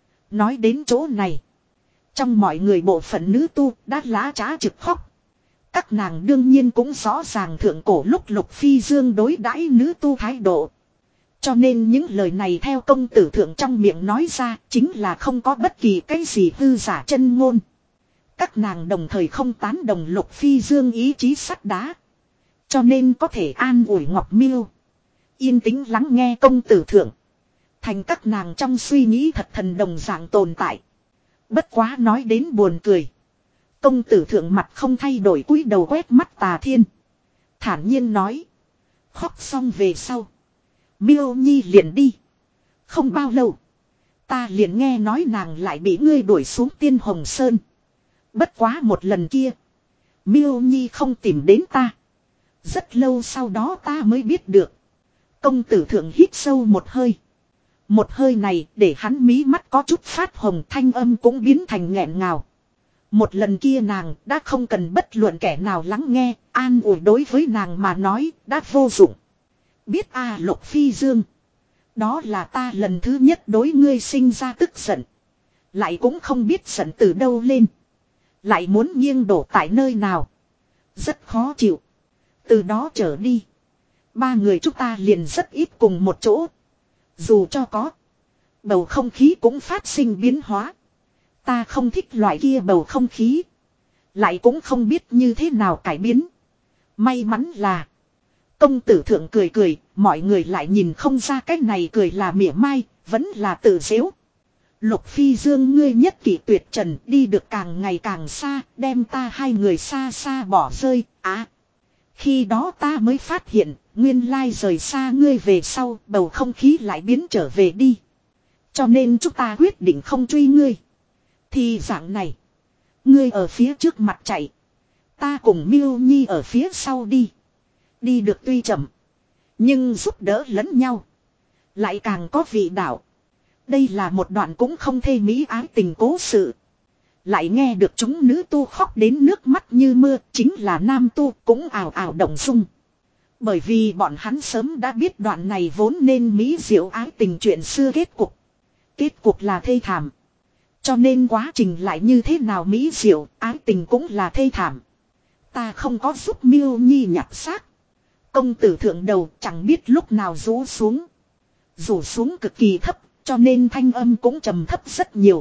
Nói đến chỗ này. Trong mọi người bộ phận nữ tu đã lá trá trực khóc. Các nàng đương nhiên cũng rõ ràng thượng cổ lúc Lục Phi Dương đối đãi nữ tu thái độ. Cho nên những lời này theo công tử thượng trong miệng nói ra chính là không có bất kỳ cái gì hư giả chân ngôn. Các nàng đồng thời không tán đồng Lục Phi Dương ý chí sắt đá. Cho nên có thể an ủi Ngọc Miêu. Yên tĩnh lắng nghe công tử thượng. Thành các nàng trong suy nghĩ thật thần đồng dạng tồn tại. Bất quá nói đến buồn cười. Công tử thượng mặt không thay đổi cúi đầu quét mắt Tà Thiên. Thản nhiên nói. Khóc xong về sau. Miêu Nhi liền đi. Không bao lâu. Ta liền nghe nói nàng lại bị ngươi đuổi xuống Tiên Hồng Sơn. Bất quá một lần kia. Miêu Nhi không tìm đến ta. Rất lâu sau đó ta mới biết được. Công tử thượng hít sâu một hơi. Một hơi này để hắn mí mắt có chút phát hồng, thanh âm cũng biến thành nghẹn ngào. Một lần kia nàng đã không cần bất luận kẻ nào lắng nghe, an ủi đối với nàng mà nói đã vô dụng. Biết a à, Lục Phi Dương. Đó là ta lần thứ nhất đối ngươi sinh ra tức giận. Lại cũng không biết giận từ đâu lên. Lại muốn nghiêng đổ tại nơi nào. Rất khó chịu. Từ đó trở đi. Ba người chúng ta liền rất ít cùng một chỗ. Dù cho có. Bầu không khí cũng phát sinh biến hóa. Ta không thích loại kia bầu không khí. Lại cũng không biết như thế nào cải biến. May mắn là. Công tử thượng cười cười. Mọi người lại nhìn không ra cái này cười là mỉa mai. Vẫn là tự dễu. Lục Phi Dương ngươi nhất kỷ tuyệt trần đi được càng ngày càng xa. Đem ta hai người xa xa bỏ rơi. À. Khi đó ta mới phát hiện. Nguyên lai rời xa ngươi về sau. Bầu không khí lại biến trở về đi. Cho nên chúng ta quyết định không truy ngươi. Thì dạng này. Ngươi ở phía trước mặt chạy. Ta cùng Miêu Nhi ở phía sau đi. Đi được tuy chậm. Nhưng giúp đỡ lẫn nhau. Lại càng có vị đạo. Đây là một đoạn cũng không thê mỹ ái tình cố sự. Lại nghe được chúng nữ tu khóc đến nước mắt như mưa. Chính là nam tu cũng ào ào động dung. Bởi vì bọn hắn sớm đã biết đoạn này vốn nên mỹ diệu ái tình chuyện xưa kết cục. Kết cục là thê thảm. Cho nên quá trình lại như thế nào mỹ diệu, ái tình cũng là thê thảm. Ta không có giúp Miêu Nhi nhặt xác. Công tử thượng đầu chẳng biết lúc nào rũ xuống. Rủ xuống cực kỳ thấp, cho nên thanh âm cũng trầm thấp rất nhiều.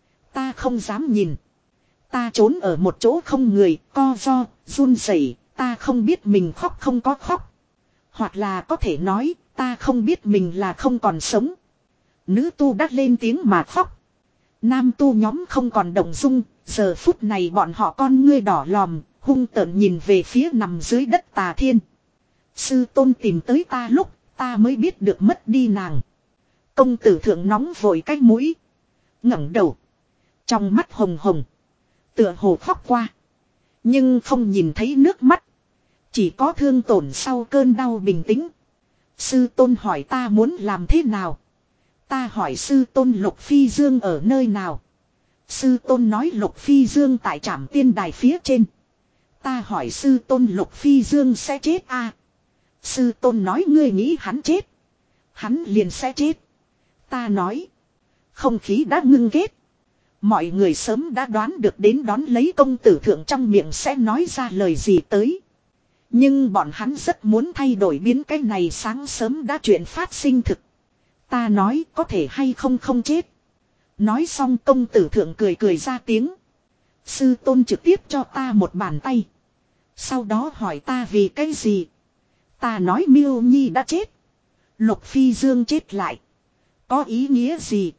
Ta không dám nhìn. Ta trốn ở một chỗ không người, co ro, run rẩy. Ta không biết mình khóc không có khóc. Hoặc là có thể nói, ta không biết mình là không còn sống. Nữ tu đắt lên tiếng mà khóc. Nam tu nhóm không còn động dung, giờ phút này bọn họ con ngươi đỏ lòm, hung tợn nhìn về phía nằm dưới đất Tà Thiên. Sư tôn tìm tới ta lúc, Ta mới biết được mất đi nàng. Công tử thượng nóng vội cái mũi. ngẩng đầu. Trong mắt hồng hồng. Tựa hồ khóc qua. Nhưng không nhìn thấy nước mắt. Chỉ có thương tổn sau cơn đau bình tĩnh. Sư tôn hỏi ta muốn làm thế nào. Ta hỏi sư tôn Lục Phi Dương ở nơi nào. Sư tôn nói Lục Phi Dương tại trạm tiên đài phía trên. Ta hỏi sư tôn Lục Phi Dương sẽ chết à. Sư tôn nói ngươi nghĩ hắn chết. Hắn liền sẽ chết. Ta nói. Không khí đã ngưng kết. Mọi người sớm đã đoán được đến đón lấy công tử thượng trong miệng sẽ nói ra lời gì tới. Nhưng bọn hắn rất muốn thay đổi biến cái này sáng sớm đã chuyện phát sinh thực. Ta nói có thể hay không không chết. Nói xong công tử thượng cười cười ra tiếng. Sư tôn trực tiếp cho ta một bàn tay. Sau đó hỏi ta vì cái gì. Ta nói Miêu Nhi đã chết. Lục Phi Dương chết lại. Có ý nghĩa gì.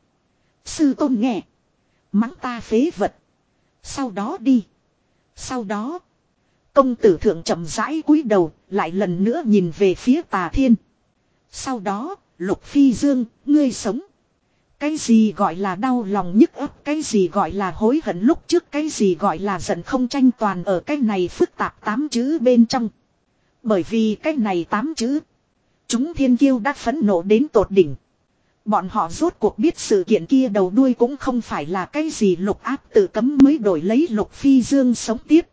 Sư tôn nghe. Mắng ta phế vật. Sau đó đi. Sau đó. Công tử thượng chậm rãi cúi đầu. Lại lần nữa nhìn về phía Tà Thiên. Sau đó. Lục Phi Dương. Ngươi sống. Cái gì gọi là đau lòng nhức ấp. Cái gì gọi là hối hận lúc trước. Cái gì gọi là giận không tranh toàn ở cái này phức tạp tám chữ bên trong. Bởi vì cái này tám chữ. Chúng thiên kiêu đã phẫn nộ đến tột đỉnh. Bọn họ rốt cuộc biết sự kiện kia đầu đuôi cũng không phải là cái gì Lục Áp tự cấm mới đổi lấy Lục Phi Dương sống tiếp.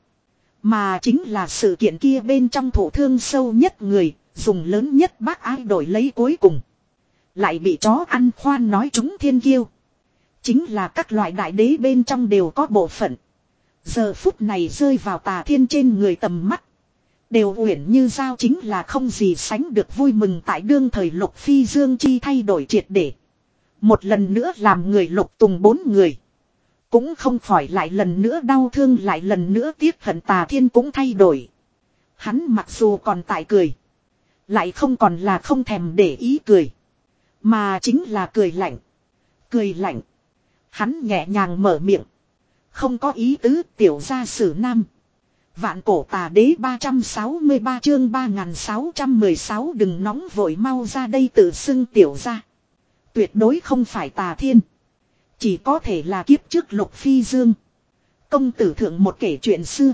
Mà chính là sự kiện kia bên trong thổ thương sâu nhất người, dùng lớn nhất bác ái đổi lấy cuối cùng. Lại bị chó ăn khoan nói chúng thiên kiêu. Chính là các loại đại đế bên trong đều có bộ phận. Giờ phút này rơi vào Tà Thiên trên người tầm mắt. Đều uyển như giao chính là không gì sánh được vui mừng tại đương thời Lục Phi Dương chi thay đổi triệt để. Một lần nữa làm người Lục Tùng bốn người. Cũng không khỏi lại lần nữa đau thương lại lần nữa tiếc hận Tà Thiên cũng thay đổi. Hắn mặc dù còn tại cười. Lại không còn là không thèm để ý cười. Mà chính là cười lạnh. Cười lạnh. Hắn nhẹ nhàng mở miệng. Không có ý tứ tiểu gia sử nam. Vạn cổ tà đế ba trăm sáu mươi ba chương ba nghìn sáu trăm mười sáu đừng nóng vội mau ra đây tự xưng tiểu gia. Tuyệt đối không phải Tà Thiên. Chỉ có thể là kiếp trước Lục Phi Dương. Công tử thượng một kể chuyện xưa.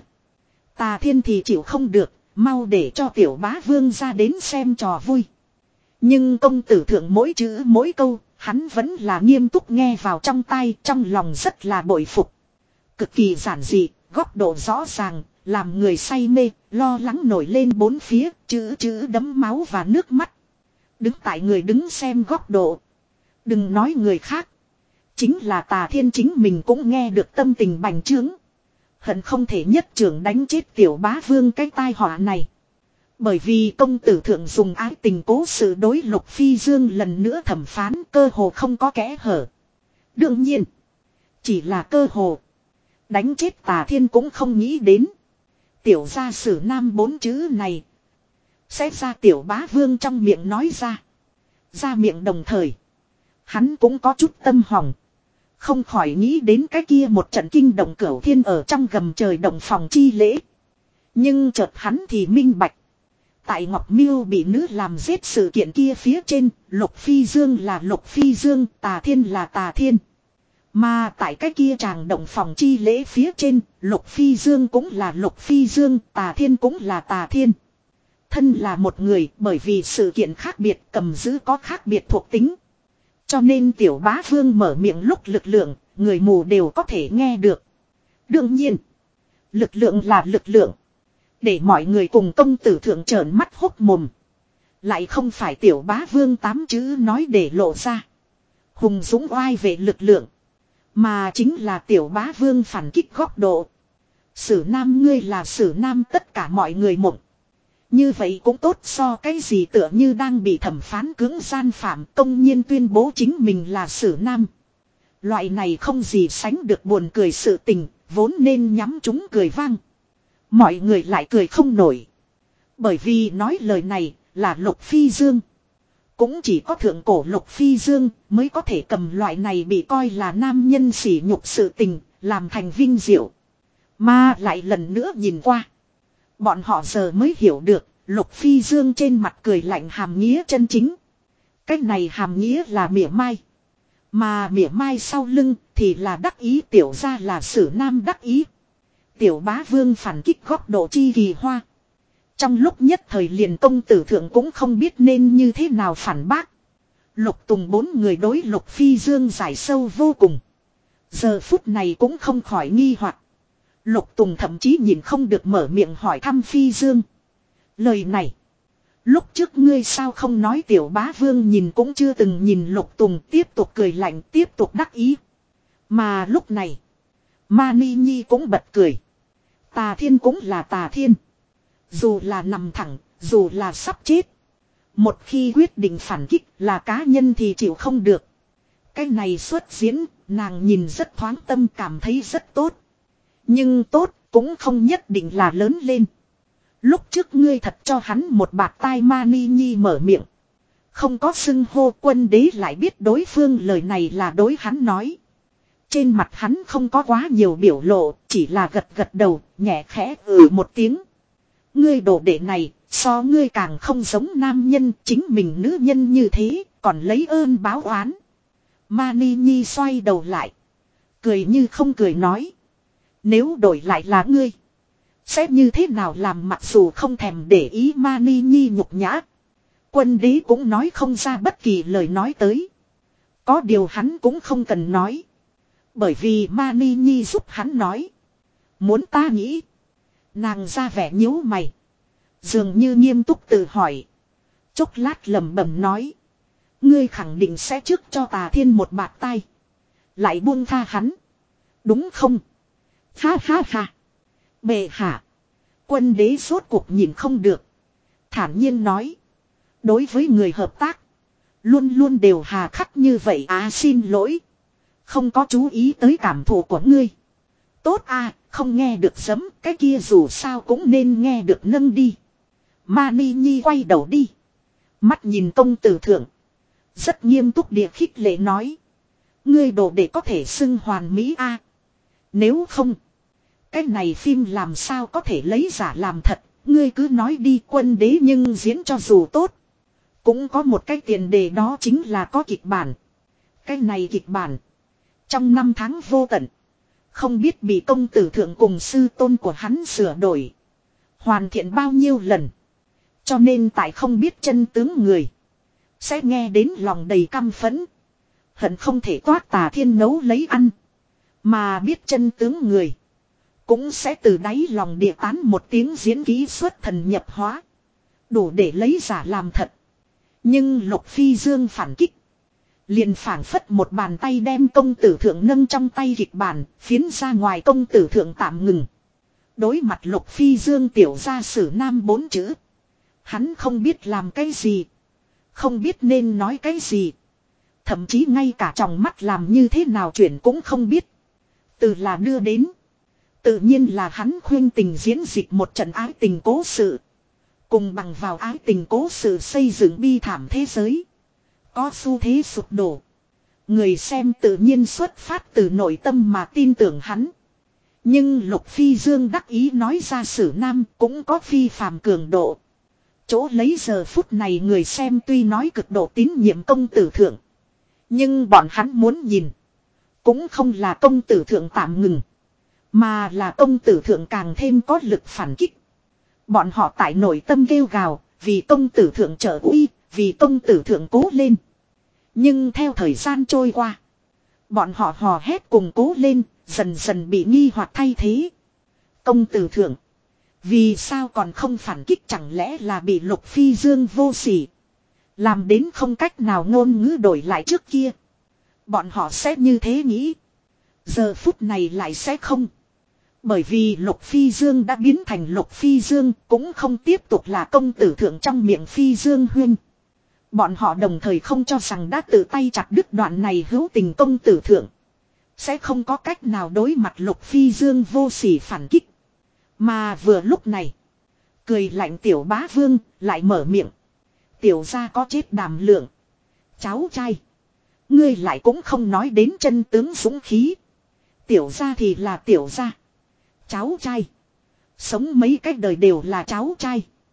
Tà Thiên thì chịu không được, mau để cho tiểu bá vương ra đến xem trò vui. Nhưng công tử thượng mỗi chữ mỗi câu, hắn vẫn là nghiêm túc nghe vào trong tai, trong lòng rất là bội phục. Cực kỳ giản dị, góc độ rõ ràng. Làm người say mê, lo lắng nổi lên bốn phía, chữ chữ đấm máu và nước mắt. Đứng tại người đứng xem góc độ. Đừng nói người khác. Chính là Tà Thiên chính mình cũng nghe được tâm tình bành trướng. Hận không thể nhất trưởng đánh chết tiểu bá vương cái tai họa này. Bởi vì công tử thượng dùng ái tình cố sự đối Lục Phi Dương lần nữa thẩm phán cơ hồ không có kẽ hở. Đương nhiên, chỉ là cơ hồ. Đánh chết Tà Thiên cũng không nghĩ đến. Tiểu gia sử nam bốn chữ này. Sẽ ra tiểu bá vương trong miệng nói ra. Ra miệng đồng thời. Hắn cũng có chút tâm hỏng. Không khỏi nghĩ đến cái kia một trận kinh động cửu thiên ở trong gầm trời động phòng chi lễ. Nhưng chợt hắn thì minh bạch. Tại Ngọc Miêu bị nữ làm giết sự kiện kia phía trên. Lục Phi Dương là Lục Phi Dương. Tà Thiên là Tà Thiên. Mà tại cái kia tràng động phòng chi lễ phía trên, Lục Phi Dương cũng là Lục Phi Dương, Tà Thiên cũng là Tà Thiên. Thân là một người bởi vì sự kiện khác biệt cầm giữ có khác biệt thuộc tính. Cho nên tiểu bá vương mở miệng lúc lực lượng, người mù đều có thể nghe được. Đương nhiên, lực lượng là lực lượng. Để mọi người cùng công tử thượng trợn mắt hốc mồm. Lại không phải tiểu bá vương tám chữ nói để lộ ra. Hùng dũng oai về lực lượng. Mà chính là tiểu bá vương phản kích góc độ. Sử nam ngươi là sử nam tất cả mọi người mộng. Như vậy cũng tốt so cái gì tựa như đang bị thẩm phán cưỡng gian phạm công nhiên tuyên bố chính mình là sử nam. Loại này không gì sánh được buồn cười sự tình, vốn nên nhắm chúng cười vang. Mọi người lại cười không nổi. Bởi vì nói lời này là Lục Phi Dương. Cũng chỉ có thượng cổ Lục Phi Dương mới có thể cầm loại này bị coi là nam nhân sỉ nhục sự tình, làm thành vinh diệu. Mà lại lần nữa nhìn qua. Bọn họ giờ mới hiểu được, Lục Phi Dương trên mặt cười lạnh hàm nghĩa chân chính. Cái này hàm nghĩa là mỉa mai. Mà mỉa mai sau lưng thì là đắc ý, tiểu ra là Sử Nam đắc ý. Tiểu bá vương phản kích góc độ chi kỳ hoa. Trong lúc nhất thời liền công tử thượng cũng không biết nên như thế nào phản bác. Lục Tùng bốn người đối Lục Phi Dương giải sâu vô cùng. Giờ phút này cũng không khỏi nghi hoặc. Lục Tùng thậm chí nhìn không được mở miệng hỏi thăm Phi Dương. Lời này. Lúc trước ngươi sao không nói, tiểu bá vương nhìn cũng chưa từng nhìn Lục Tùng, tiếp tục cười lạnh, tiếp tục đắc ý. Mà lúc này. Mani Nhi cũng bật cười. Tà Thiên cũng là Tà Thiên. Dù là nằm thẳng, dù là sắp chết. Một khi quyết định phản kích là cá nhân thì chịu không được. Cái này xuất diễn, nàng nhìn rất thoáng tâm, cảm thấy rất tốt. Nhưng tốt cũng không nhất định là lớn lên. Lúc trước ngươi thật cho hắn một bạt tai, Mani Nhi mở miệng. Không có xưng hô Quân Đế lại biết đối phương lời này là đối hắn nói. Trên mặt hắn không có quá nhiều biểu lộ, chỉ là gật gật đầu, nhẹ khẽ ừ một tiếng. Ngươi đồ đệ này, so ngươi càng không giống nam nhân, chính mình nữ nhân như thế, còn lấy ơn báo oán. Mani Nhi xoay đầu lại. Cười như không cười nói. Nếu đổi lại là ngươi, sẽ như thế nào làm, mặc dù không thèm để ý Mani Nhi nhục nhã. Quân Đế cũng nói không ra bất kỳ lời nói tới. Có điều hắn cũng không cần nói. Bởi vì Mani Nhi giúp hắn nói. Muốn ta nghĩ. Nàng ra vẻ nhíu mày. Dường như nghiêm túc tự hỏi. Chốc lát lẩm bẩm nói. Ngươi khẳng định sẽ trước cho Tà Thiên một bạt tai. Lại buông tha hắn. Đúng không? Ha ha ha. Bệ hạ. Quân Đế rốt cuộc nhìn không được. Thản nhiên nói. Đối với người hợp tác. Luôn luôn đều hà khắc như vậy. À xin lỗi. Không có chú ý tới cảm thụ của ngươi. Tốt à, không nghe được sấm, cái kia dù sao cũng nên nghe được nâng đi. Mani Nhi quay đầu đi. Mắt nhìn công tử thượng. Rất nghiêm túc địa khích lệ nói. Ngươi đồ để có thể xưng hoàn mỹ a à. Nếu không, cái này phim làm sao có thể lấy giả làm thật. Ngươi cứ nói đi. Quân Đế nhưng diễn cho dù tốt. Cũng có một cái tiền đề, đó chính là có kịch bản. Cái này kịch bản. Trong năm tháng vô tận. Không biết bị công tử thượng cùng sư tôn của hắn sửa đổi. Hoàn thiện bao nhiêu lần. Cho nên tại không biết chân tướng người. Sẽ nghe đến lòng đầy căm phẫn. Hận không thể toát Tà Thiên nấu lấy ăn. Mà biết chân tướng người. Cũng sẽ từ đáy lòng địa tán một tiếng diễn ký xuất thần nhập hóa. Đủ để lấy giả làm thật. Nhưng Lục Phi Dương phản kích. Liền phảng phất một bàn tay đem công tử thượng nâng trong tay kịch bản, phiến ra ngoài. Công tử thượng tạm ngừng. Đối mặt Lục Phi Dương tiểu gia Sử Nam bốn chữ. Hắn không biết làm cái gì. Không biết nên nói cái gì. Thậm chí ngay cả tròng mắt làm như thế nào chuyển cũng không biết. Từ là đưa đến. Tự nhiên là hắn khuyên tình diễn dịch một trận ái tình cố sự. Cùng bằng vào ái tình cố sự xây dựng bi thảm thế giới. Có xu thế sụp đổ. Người xem tự nhiên xuất phát từ nội tâm mà tin tưởng hắn. Nhưng Lục Phi Dương đắc ý nói ra Sử Nam cũng có phi phàm cường độ. Chỗ lấy giờ phút này người xem tuy nói cực độ tín nhiệm công tử thượng. Nhưng bọn hắn muốn nhìn. Cũng không là công tử thượng tạm ngừng. Mà là công tử thượng càng thêm có lực phản kích. Bọn họ tại nội tâm kêu gào. Vì công tử thượng trợ uy. Vì công tử thượng cố lên. Nhưng theo thời gian trôi qua. Bọn họ hò hét cùng cố lên. Dần dần bị nghi hoặc thay thế. Công tử thượng. Vì sao còn không phản kích, chẳng lẽ là bị Lục Phi Dương vô sỉ. Làm đến không cách nào ngôn ngữ đổi lại trước kia. Bọn họ sẽ như thế nghĩ. Giờ phút này lại sẽ không. Bởi vì Lục Phi Dương đã biến thành Lục Phi Dương, cũng không tiếp tục là công tử thượng trong miệng Phi Dương huynh. Bọn họ đồng thời không cho rằng đã tự tay chặt đứt đoạn này hữu tình công tử thượng. Sẽ không có cách nào đối mặt Lục Phi Dương vô sỉ phản kích. Mà vừa lúc này. Cười lạnh tiểu bá vương lại mở miệng. Tiểu gia có chết đảm lượng. Cháu trai. Ngươi lại cũng không nói đến chân tướng dũng khí. Tiểu gia thì là tiểu gia. Cháu trai. Sống mấy cách đời đều là cháu trai.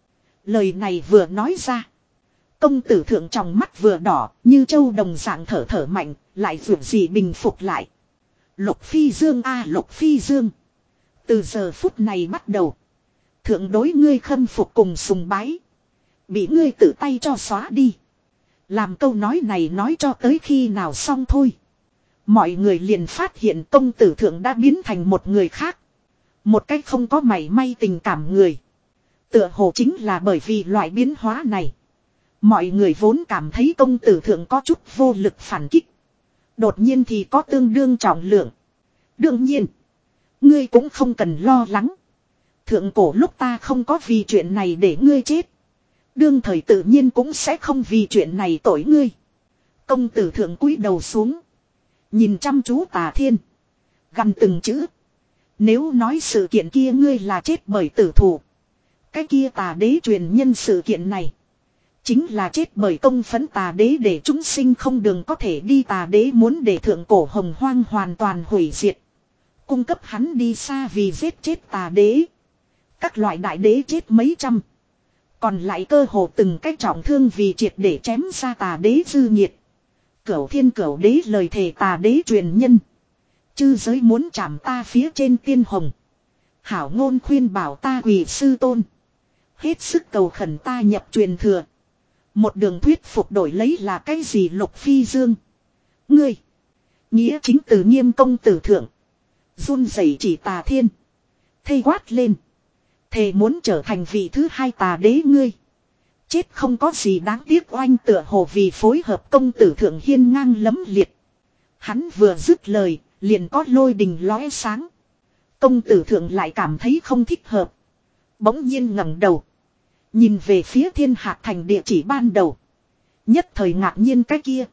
Lời này vừa nói ra. Công tử thượng trong mắt vừa đỏ, như châu đồng dạng thở thở mạnh, lại vượt gì bình phục lại. Lục Phi Dương a à, Lục Phi Dương. Từ giờ phút này bắt đầu. Thượng đối ngươi khâm phục cùng sùng bái. Bị ngươi tự tay cho xóa đi. Làm câu nói này nói cho tới khi nào xong thôi. Mọi người liền phát hiện công tử thượng đã biến thành một người khác. Một cách không có mảy may tình cảm người. Tựa hồ chính là bởi vì loại biến hóa này. Mọi người vốn cảm thấy công tử thượng có chút vô lực phản kích. Đột nhiên thì có tương đương trọng lượng. Đương nhiên. Ngươi cũng không cần lo lắng. Thượng cổ lúc ta không có vì chuyện này để ngươi chết. Đương thời tự nhiên cũng sẽ không vì chuyện này tội ngươi. Công tử thượng cúi đầu xuống. Nhìn chăm chú Tà Thiên. Gằn từng chữ. Nếu nói sự kiện kia ngươi là chết bởi tử thủ. Cái kia tà đế truyền nhân sự kiện này. Chính là chết bởi công phấn tà đế để chúng sinh không đường có thể đi, tà đế muốn để thượng cổ hồng hoang hoàn toàn hủy diệt. Cung cấp hắn đi xa vì giết chết tà đế. Các loại đại đế chết mấy trăm. Còn lại cơ hồ từng cách trọng thương vì triệt để chém ra tà đế dư nhiệt. Cửu thiên cửu đế lời thề tà đế truyền nhân. Chư giới muốn chạm ta phía trên tiên hồng. Hảo ngôn khuyên bảo ta quỳ sư tôn. Hết sức cầu khẩn ta nhập truyền thừa. Một đường thuyết phục đổi lấy là cái gì? Lục Phi Dương. Ngươi. Nghĩa chính từ Nghiêm công tử thượng. Run rẩy chỉ Tà Thiên. Thây quát lên. Thề muốn trở thành vị thứ hai tà đế ngươi. Chết không có gì đáng tiếc, oanh tựa hồ vì phối hợp công tử thượng hiên ngang lấm liệt. Hắn vừa dứt lời, liền có lôi đình lóe sáng. Công tử thượng lại cảm thấy không thích hợp. Bỗng nhiên ngẩng đầu. Nhìn về phía Thiên Hạc Thành địa chỉ ban đầu. Nhất thời ngạc nhiên cái kia.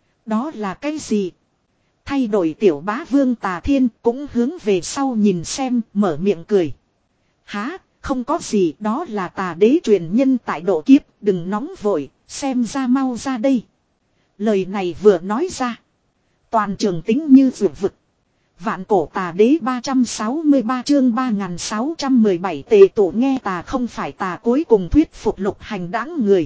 Đó là cái gì? Thay đổi tiểu bá vương Tà Thiên cũng hướng về sau nhìn xem, mở miệng cười. Há, không có gì, đó là tà đế truyền nhân tại độ kiếp, đừng nóng vội, xem ra mau ra đây. Lời này vừa nói ra. Toàn trường tính như vượt vực. Vạn cổ tà đế ba trăm sáu mươi ba chương ba nghìn sáu trăm mười bảy tề tổ nghe tà không phải tà cuối cùng thuyết phục Lục Hành đáng người.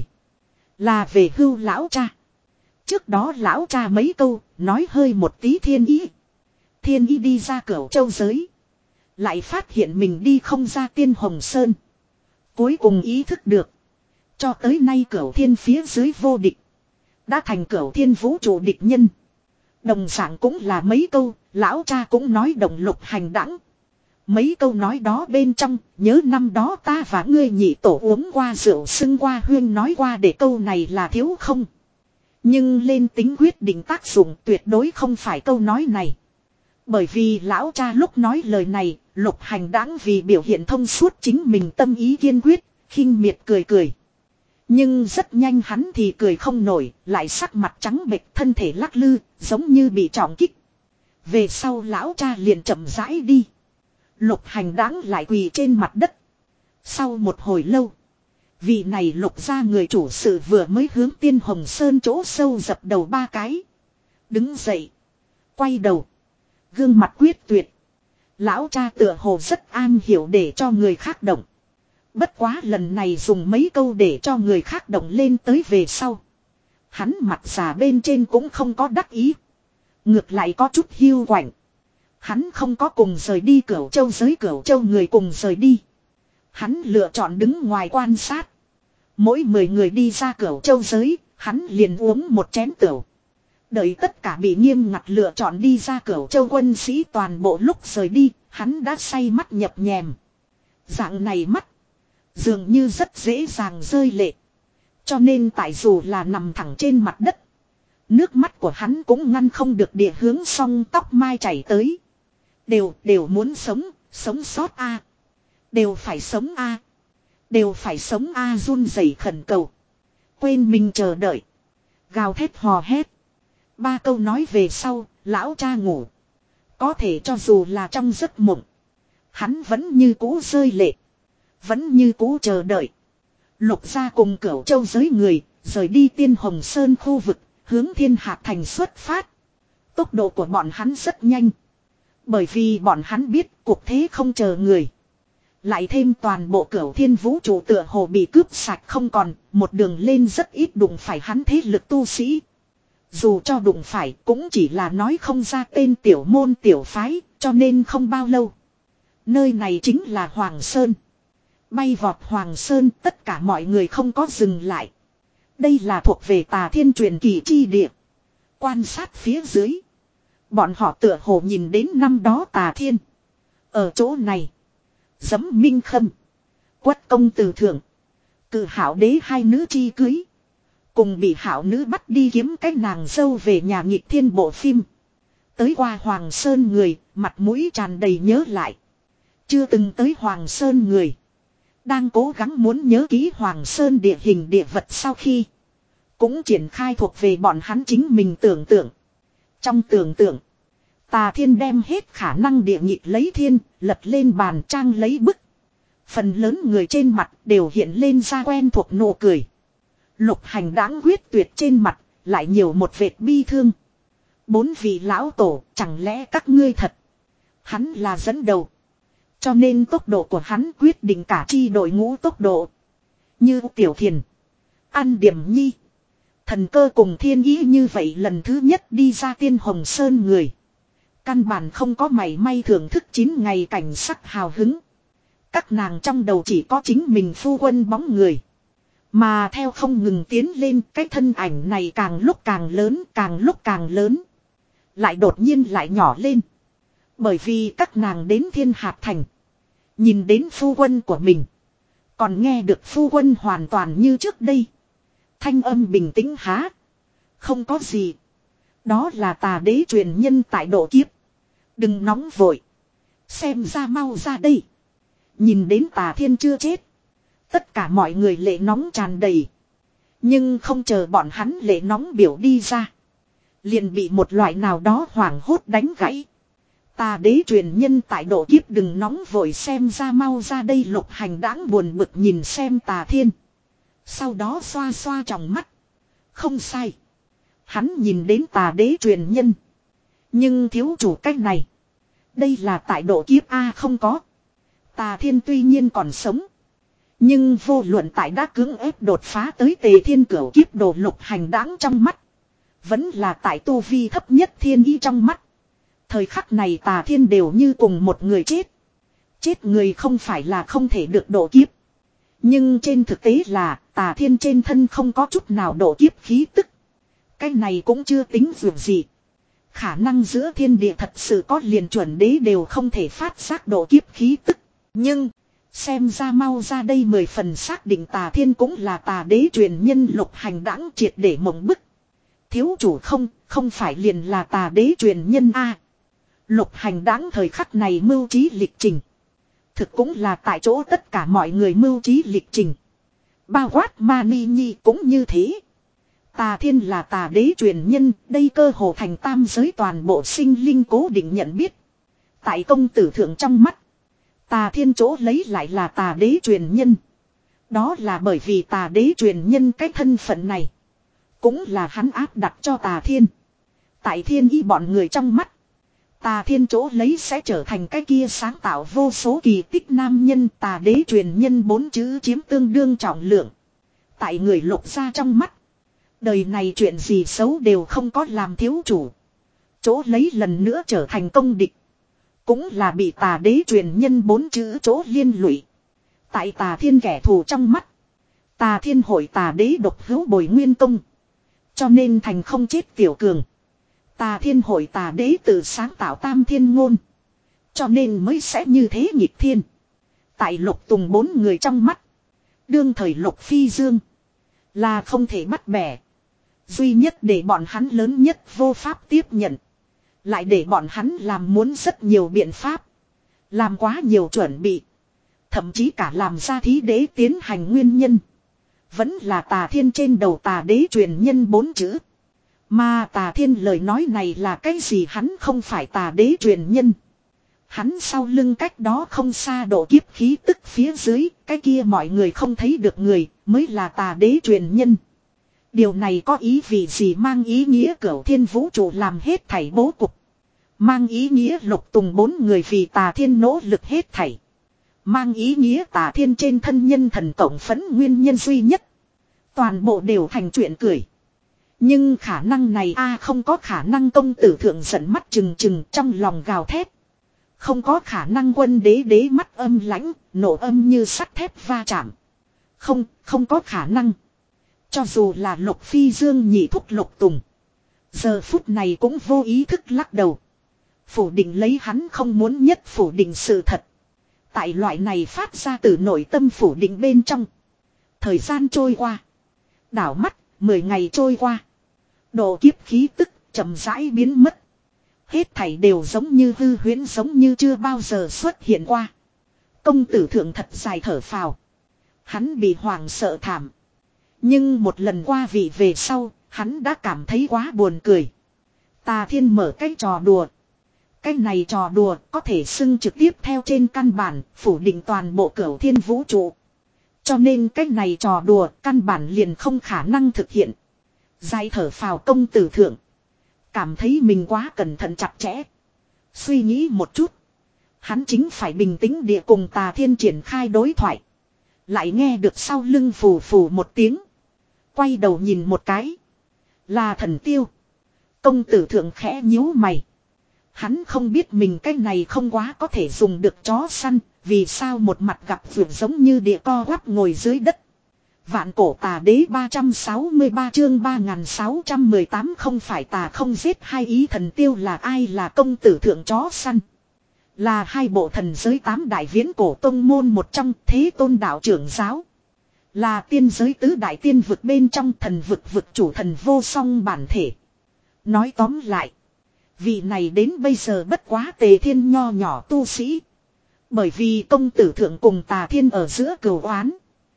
Là về hưu lão cha. Trước đó lão cha mấy câu, nói hơi một tí thiên ý. Thiên ý đi ra Cửu Châu giới. Lại phát hiện mình đi không ra Tiên Hồng Sơn. Cuối cùng ý thức được. Cho tới nay Cửu Thiên phía dưới vô địch. Đã thành Cửu Thiên vũ trụ địch nhân. Đồng dạng cũng là mấy câu, lão cha cũng nói đồng Lục Hành đãng. Mấy câu nói đó bên trong, nhớ năm đó ta và ngươi nhị tổ uống qua rượu xưng qua huyên nói qua để câu này là thiếu không. Nhưng lên tính quyết định tác dụng tuyệt đối không phải câu nói này. Bởi vì lão cha lúc nói lời này, Lục Hành đãng vì biểu hiện thông suốt chính mình tâm ý kiên quyết, khinh miệt cười cười. Nhưng rất nhanh hắn thì cười không nổi, lại sắc mặt trắng bệch, thân thể lắc lư, giống như bị trọng kích. Về sau lão cha liền chậm rãi đi. Lục Hành đãng lại quỳ trên mặt đất. Sau một hồi lâu, vị này Lục gia người chủ sự vừa mới hướng Tiên Hồng Sơn chỗ sâu dập đầu ba cái. Đứng dậy, quay đầu, gương mặt quyết tuyệt. Lão cha tựa hồ rất an hiểu để cho người khác động. Bất quá lần này dùng mấy câu để cho người khác động lên tới về sau. Hắn mặt già bên trên cũng không có đắc ý. Ngược lại có chút hiu quạnh. Hắn không có cùng rời đi Cửu Châu giới, Cửu Châu người cùng rời đi. Hắn lựa chọn đứng ngoài quan sát. Mỗi mười người đi ra Cửu Châu giới, hắn liền uống một chén tửu. Đợi tất cả bị nghiêm ngặt lựa chọn đi ra Cửu Châu quân sĩ toàn bộ lúc rời đi, hắn đã say mắt nhập nhèm. Dạng này mắt, dường như rất dễ dàng rơi lệ. Cho nên tại dù là nằm thẳng trên mặt đất, nước mắt của hắn cũng ngăn không được địa hướng song tóc mai chảy tới. Đều, đều muốn sống, sống sót a, đều phải sống a, đều phải sống a, run rẩy khẩn cầu. Quên mình chờ đợi, gào thét hò hét. Ba câu nói về sau, lão cha ngủ. Có thể cho dù là trong giấc mộng, hắn vẫn như cũ rơi lệ, vẫn như cũ chờ đợi. Lục gia cùng Cửu Châu giới người, rời đi Tiên Hồng Sơn khu vực, hướng Thiên Hạc Thành xuất phát. Tốc độ của bọn hắn rất nhanh. Bởi vì bọn hắn biết cuộc thế không chờ người. Lại thêm toàn bộ cửu thiên vũ trụ tựa hồ bị cướp sạch không còn, một đường lên rất ít đụng phải hắn thế lực tu sĩ. Dù cho đụng phải cũng chỉ là nói không ra tên tiểu môn tiểu phái, cho nên không bao lâu. Nơi này chính là Hoàng Sơn. Bay vọt Hoàng Sơn, tất cả mọi người không có dừng lại. Đây là thuộc về Tà Thiên truyền kỳ chi địa. Quan sát phía dưới. Bọn họ tựa hồ nhìn đến năm đó Tà Thiên. Ở chỗ này. Dẫm minh khâm. Quất công từ thượng. Cự hảo đế hai nữ chi cưới. Cùng bị hảo nữ bắt đi kiếm cái nàng dâu về nhà nghịch thiên bộ phim. Tới qua Hoàng Sơn người, mặt mũi tràn đầy nhớ lại. Chưa từng tới Hoàng Sơn người. Đang cố gắng muốn nhớ kỹ Hoàng Sơn địa hình địa vật sau khi. Cũng triển khai thuộc về bọn hắn chính mình tưởng tượng. Trong tưởng tượng. Tà Thiên đem hết khả năng địa nhịp lấy thiên, lật lên bàn trang lấy bức. Phần lớn người trên mặt đều hiện lên ra quen thuộc nụ cười. Lục Hành đáng quyết tuyệt trên mặt, lại nhiều một vệt bi thương. Bốn vị lão tổ, chẳng lẽ các ngươi thật. Hắn là dẫn đầu. Cho nên tốc độ của hắn quyết định cả chi đội ngũ tốc độ. Như Tiểu Thiền, An Điểm Nhi, Thần Cơ cùng Thiên Ý như vậy lần thứ nhất đi ra Tiên Hồng Sơn người. Căn bản không có mảy may thưởng thức chín ngày cảnh sắc hào hứng. Các nàng trong đầu chỉ có chính mình phu quân bóng người. Mà theo không ngừng tiến lên, cái thân ảnh này càng lúc càng lớn, càng lúc càng lớn. Lại đột nhiên lại nhỏ lên. Bởi vì các nàng đến Thiên Hạt Thành. Nhìn đến phu quân của mình. Còn nghe được phu quân hoàn toàn như trước đây. Thanh âm bình tĩnh há. Không có gì. Đó là Tà Đế truyền nhân tại độ kiếp. Đừng nóng vội. Xem ra mau ra đây. Nhìn đến Tà Thiên chưa chết. Tất cả mọi người lệ nóng tràn đầy. Nhưng không chờ bọn hắn lệ nóng biểu đi ra. Liền bị một loại nào đó hoảng hốt đánh gãy. Tà Đế truyền nhân tại độ kiếp đừng nóng vội xem ra mau ra đây. Lục Hành đáng buồn bực nhìn xem Tà Thiên. Sau đó xoa xoa trong mắt. Không sai. Hắn nhìn đến Tà Đế truyền nhân. Nhưng thiếu chủ cách này. Đây là tại độ kiếp A không có. Tà Thiên tuy nhiên còn sống. Nhưng vô luận tại đã cưỡng ép đột phá tới Tề Thiên Cửu kiếp đồ Lục Hành đáng trong mắt. Vẫn là tại tu vi thấp nhất Thiên Ý trong mắt. Thời khắc này Tà Thiên đều như cùng một người chết. Chết người không phải là không thể được độ kiếp. Nhưng trên thực tế là Tà Thiên trên thân không có chút nào độ kiếp khí tức. Cái này cũng chưa tính dù gì. Khả năng giữa thiên địa thật sự có liền chuẩn đế đều không thể phát giác độ kiếp khí tức. Nhưng xem ra mau ra đây mười phần xác định Tà Thiên cũng là Tà Đế truyền nhân. Lục Hành đãng triệt để mộng bức. Thiếu chủ không, không phải liền là Tà Đế truyền nhân a. Lục Hành đãng thời khắc này mưu trí lịch trình. Thực cũng là tại chỗ tất cả mọi người mưu trí lịch trình. Bao quát Mani Nhi cũng như thế. Tà Thiên là Tà Đế truyền nhân, đây cơ hồ thành tam giới toàn bộ sinh linh cố định nhận biết. Tại công tử thượng trong mắt. Tà Thiên chỗ lấy lại là Tà Đế truyền nhân. Đó là bởi vì Tà Đế truyền nhân cái thân phận này. Cũng là hắn áp đặt cho Tà Thiên. Tại Thiên Ý bọn người trong mắt. Tà Thiên chỗ lấy sẽ trở thành cái kia sáng tạo vô số kỳ tích nam nhân. Tà Đế truyền nhân bốn chữ chiếm tương đương trọng lượng. Tại người Lục gia trong mắt. Đời này chuyện gì xấu đều không có làm thiếu chủ. Chỗ lấy lần nữa trở thành công địch. Cũng là bị Tà Đế truyền nhân bốn chữ chỗ liên lụy. Tại Tà Thiên kẻ thù trong mắt. Tà Thiên hội Tà Đế độc hữu bồi nguyên công. Cho nên thành không chết tiểu cường. Tà Thiên hội Tà Đế tự sáng tạo tam thiên ngôn. Cho nên mới sẽ như thế nhịp thiên. Tại Lục Tùng bốn người trong mắt. Đương thời Lục Phi Dương. Là không thể bắt bẻ. Duy nhất để bọn hắn lớn nhất vô pháp tiếp nhận. Lại để bọn hắn làm muốn rất nhiều biện pháp. Làm quá nhiều chuẩn bị. Thậm chí cả làm ra thí đế tiến hành nguyên nhân. Vẫn là Tà Thiên trên đầu Tà Đế truyền nhân bốn chữ. Mà Tà Thiên lời nói này là cái gì hắn không phải Tà Đế truyền nhân. Hắn sau lưng cách đó không xa độ kiếp khí tức phía dưới. Cái kia mọi người không thấy được người mới là Tà Đế truyền nhân. Điều này có ý vị gì mang ý nghĩa Cửu Thiên vũ trụ làm hết thảy bố cục. Mang ý nghĩa Lục Tùng bốn người vì Tà Thiên nỗ lực hết thảy. Mang ý nghĩa Tà Thiên trên thân nhân thần tổng phấn nguyên nhân duy nhất. Toàn bộ đều thành chuyện cười. Nhưng khả năng này a không có khả năng, công tử thượng giận mắt trừng trừng trong lòng gào thét. Không có khả năng, quân đế đế mắt âm lãnh, nổ âm như sắt thép va chạm. Không, không có khả năng. Cho dù là Lục Phi Dương nhị thúc Lục Tùng. Giờ phút này cũng vô ý thức lắc đầu. Phủ định lấy hắn không muốn nhất phủ định sự thật. Tại loại này phát ra từ nội tâm phủ định bên trong. Thời gian trôi qua. Đảo mắt, mười ngày trôi qua. Độ kiếp khí tức, chậm rãi biến mất. Hết thảy đều giống như hư huyễn, giống như chưa bao giờ xuất hiện qua. Công tử thượng thật dài thở phào. Hắn bị hoàng sợ thảm. Nhưng một lần qua vị về sau, hắn đã cảm thấy quá buồn cười. Tà Thiên mở cái trò đùa. Cái này trò đùa có thể xưng trực tiếp theo trên căn bản, phủ định toàn bộ cửu thiên vũ trụ. Cho nên cái này trò đùa căn bản liền không khả năng thực hiện. Dài thở phào công tử thượng. Cảm thấy mình quá cẩn thận chặt chẽ. Suy nghĩ một chút. Hắn chính phải bình tĩnh địa cùng Tà Thiên triển khai đối thoại. Lại nghe được sau lưng phù phù một tiếng. Quay đầu nhìn một cái. Là Thần Tiêu. Công tử thượng khẽ nhíu mày. Hắn không biết mình cái này không quá có thể dùng được chó săn. Vì sao một mặt gặp vượt giống như địa co quắp ngồi dưới đất. Vạn cổ tà đế ba trăm sáu mươi ba chương ba nghìn sáu trăm mười tám không phải tà không giết hai ý. Thần Tiêu là ai? Là công tử thượng chó săn. Là hai bộ thần giới tám đại viễn cổ tông môn một trong Thế Tôn đạo trưởng giáo. Là tiên giới tứ đại tiên vực bên trong thần vực vực chủ thần vô song bản thể. Nói tóm lại. Vị này đến bây giờ bất quá Tề Thiên nho nhỏ tu sĩ. Bởi vì công tử thượng cùng Tà Thiên ở giữa cửu oán.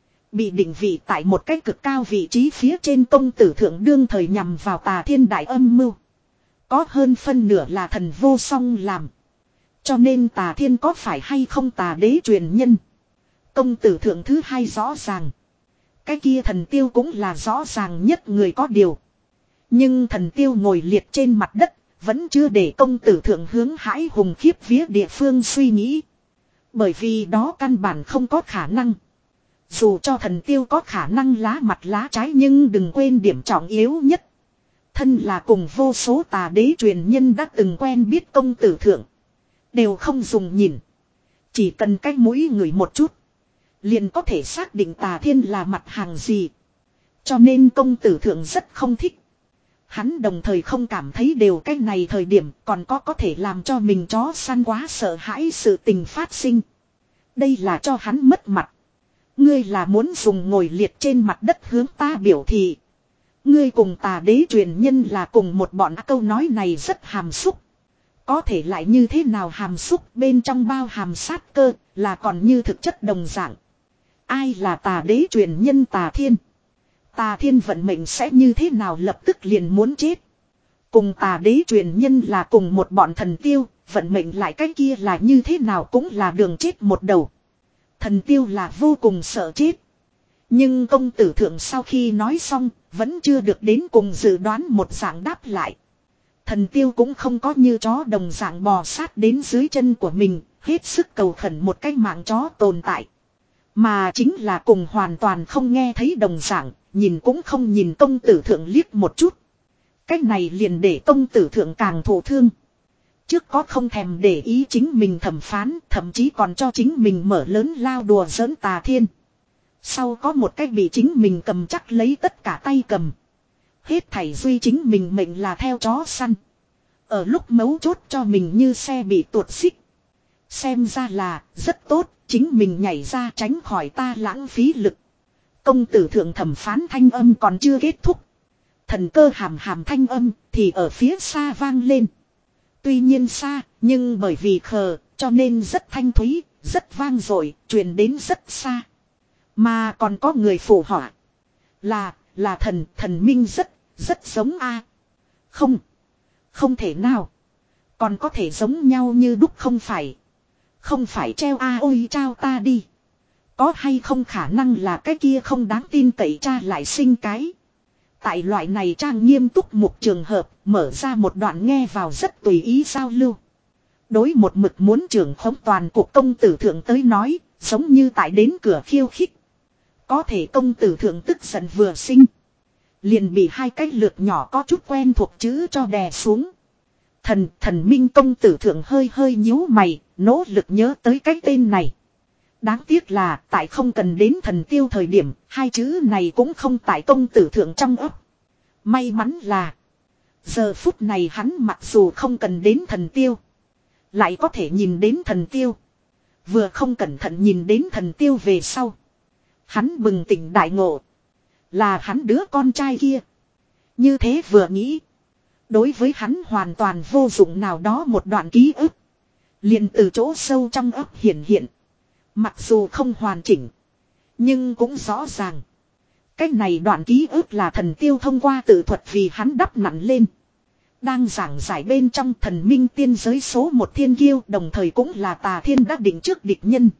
Bị định vị tại một cái cực cao vị trí phía trên, công tử thượng đương thời nhằm vào Tà Thiên đại âm mưu. Có hơn phân nửa là thần vô song làm. Cho nên Tà Thiên có phải hay không tà đế truyền nhân. Công tử thượng thứ hai rõ ràng. Cái kia Thần Tiêu cũng là rõ ràng nhất người có điều. Nhưng Thần Tiêu ngồi liệt trên mặt đất. Vẫn chưa để công tử thượng hướng hãi hùng khiếp vía địa phương suy nghĩ. Bởi vì đó căn bản không có khả năng. Dù cho Thần Tiêu có khả năng lá mặt lá trái, nhưng đừng quên điểm trọng yếu nhất. Thân là cùng vô số tà đế truyền nhân đã từng quen biết công tử thượng. Đều không dùng nhìn. Chỉ cần cái mũi ngửi một chút. Liền có thể xác định Tà Thiên là mặt hàng gì. Cho nên công tử thượng rất không thích. Hắn đồng thời không cảm thấy đều cái này thời điểm còn có có thể làm cho mình chó săn quá sợ hãi sự tình phát sinh. Đây là cho hắn mất mặt. Ngươi là muốn dùng ngồi liệt trên mặt đất hướng ta biểu thị. Ngươi cùng tà đế truyền nhân là cùng một bọn. Câu nói này rất hàm xúc. Có thể lại như thế nào hàm xúc, bên trong bao hàm sát cơ, là còn như thực chất đồng dạng. Ai là tà đế truyền nhân Tà Thiên? Tà Thiên vận mệnh sẽ như thế nào lập tức liền muốn chết. Cùng tà đế truyền nhân là cùng một bọn Thần Tiêu, vận mệnh lại cái kia là như thế nào cũng là đường chết một đầu. Thần Tiêu là vô cùng sợ chết. Nhưng công tử thượng sau khi nói xong, vẫn chưa được đến cùng dự đoán một dạng đáp lại. Thần Tiêu cũng không có như chó đồng dạng bò sát đến dưới chân của mình, hết sức cầu khẩn một cái mạng chó tồn tại. Mà chính là cùng hoàn toàn không nghe thấy đồng dạng, nhìn cũng không nhìn công tử thượng liếc một chút. Cách này liền để công tử thượng càng thổ thương. Trước có không thèm để ý chính mình thẩm phán, thậm chí còn cho chính mình mở lớn lao đùa giỡn Tà Thiên. Sau có một cách bị chính mình cầm chắc lấy tất cả tay cầm. Hết thảy duy chính mình mệnh là theo chó săn. Ở lúc mấu chốt cho mình như xe bị tuột xích. Xem ra là rất tốt, chính mình nhảy ra tránh khỏi ta lãng phí lực. Công tử thượng thẩm phán thanh âm còn chưa kết thúc. Thần cơ hàm hàm thanh âm thì ở phía xa vang lên. Tuy nhiên xa, nhưng bởi vì khờ, cho nên rất thanh thúy, rất vang dội, truyền đến rất xa. Mà còn có người phụ họa. Là, là thần, thần minh rất, rất giống a. Không, không thể nào. Còn có thể giống nhau như đúc không phải. Không phải treo a ôi trao ta đi. Có hay không khả năng là cái kia không đáng tin cậy cha lại sinh cái. Tại loại này trang nghiêm túc một trường hợp, mở ra một đoạn nghe vào rất tùy ý giao lưu. Đối một mực muốn trưởng khống toàn cuộc công tử thượng tới nói, Giống như tại đến cửa khiêu khích. Có thể công tử thượng tức giận vừa sinh. Liền bị hai cái lượt nhỏ có chút quen thuộc chữ cho đè xuống. Thần, thần minh công tử thượng hơi hơi nhíu mày, nỗ lực nhớ tới cái tên này. Đáng tiếc là tại không cần đến thần tiêu thời điểm, hai chữ này cũng không tại công tử thượng trong ấp. May mắn là, giờ phút này hắn mặc dù không cần đến thần tiêu, lại có thể nhìn đến thần tiêu. Vừa không cẩn thận nhìn đến thần tiêu về sau. Hắn bừng tỉnh đại ngộ. Là hắn đứa con trai kia. Như thế vừa nghĩ. Đối với hắn hoàn toàn vô dụng nào đó một đoạn ký ức. Liền từ chỗ sâu trong ấp hiện hiện. Mặc dù không hoàn chỉnh. Nhưng cũng rõ ràng. Cái này đoạn ký ức là thần tiêu thông qua tự thuật vì hắn đắp nặn lên. Đang giảng giải bên trong thần minh tiên giới số một thiên kiêu, đồng thời cũng là Tà Thiên đã định trước địch nhân.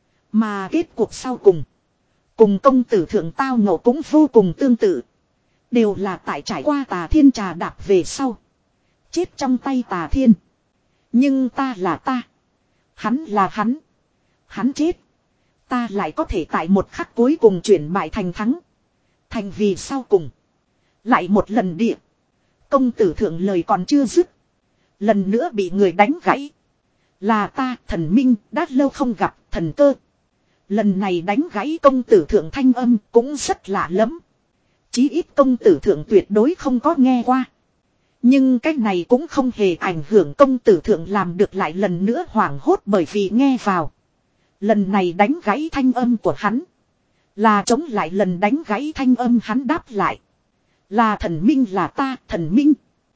Mà kết cuộc sau cùng. Cùng công tử thượng tao ngộ cũng vô cùng tương tự. Đều là tại trải qua Tà Thiên trà đạp về sau. Chết trong tay Tà Thiên. Nhưng ta là ta. Hắn là hắn. Hắn chết. Ta lại có thể tại một khắc cuối cùng chuyển bại thành thắng. Thành vì sau cùng. Lại một lần địa. Công tử thượng lời còn chưa dứt. Lần nữa bị người đánh gãy. Là ta, thần minh, đã lâu không gặp, thần cơ. Lần này đánh gãy công tử thượng thanh âm cũng rất lạ lắm. Chí ít công tử thượng tuyệt đối không có nghe qua. Nhưng cái này cũng không hề ảnh hưởng công tử thượng làm được lại lần nữa hoảng hốt bởi vì nghe vào. Lần này đánh gãy thanh âm của hắn. Là chống lại lần đánh gãy thanh âm hắn đáp lại. Là thần minh là ta, thần minh.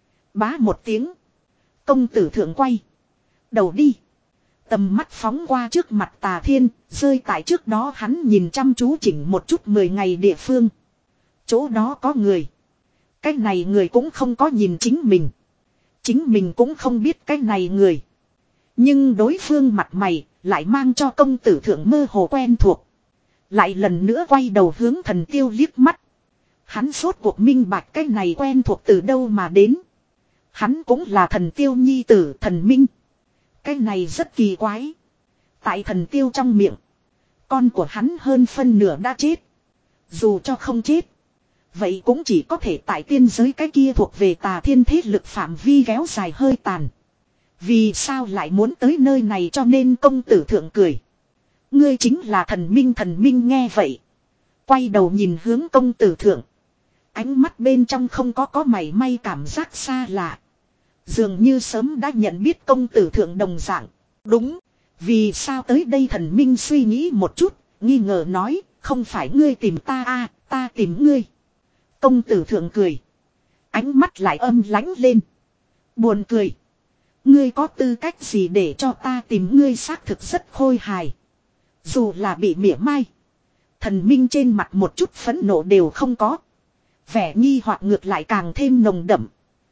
Bá một tiếng. Công tử thượng quay. Đầu đi. Tầm mắt phóng qua trước mặt Tà Thiên, rơi tại trước đó hắn nhìn chăm chú chỉnh một chút mười ngày địa phương. Chỗ đó có người. Cái này người cũng không có nhìn chính mình. Chính mình cũng không biết cái này người. Nhưng đối phương mặt mày lại mang cho công tử thượng mơ hồ quen thuộc. Lại lần nữa quay đầu hướng thần tiêu liếc mắt. Hắn sốt cuộc minh bạch cái này quen thuộc từ đâu mà đến. Hắn cũng là thần tiêu nhi tử thần minh. Cái này rất kỳ quái. Tại thần tiêu trong miệng. Con của hắn hơn phân nửa đã chết. Dù cho không chết. Vậy cũng chỉ có thể tại tiên giới cái kia thuộc về Tà Thiên thế lực phạm vi kéo dài hơi tàn. Vì sao lại muốn tới nơi này cho nên công tử thượng cười. Ngươi chính là thần minh thần minh nghe vậy. Quay đầu nhìn hướng công tử thượng. Ánh mắt bên trong không có có mảy may cảm giác xa lạ. Dường như sớm đã nhận biết công tử thượng đồng dạng. Đúng. Vì sao tới đây thần minh suy nghĩ một chút. Nghi ngờ nói. Không phải ngươi tìm ta a, ta tìm ngươi. Công tử thượng cười. Ánh mắt lại âm lãnh lên. Buồn cười. Ngươi có tư cách gì để cho ta tìm ngươi xác thực rất khôi hài. Dù là bị mỉa mai. Thần minh trên mặt một chút phẫn nộ đều không có. Vẻ nghi hoặc ngược lại càng thêm nồng đậm.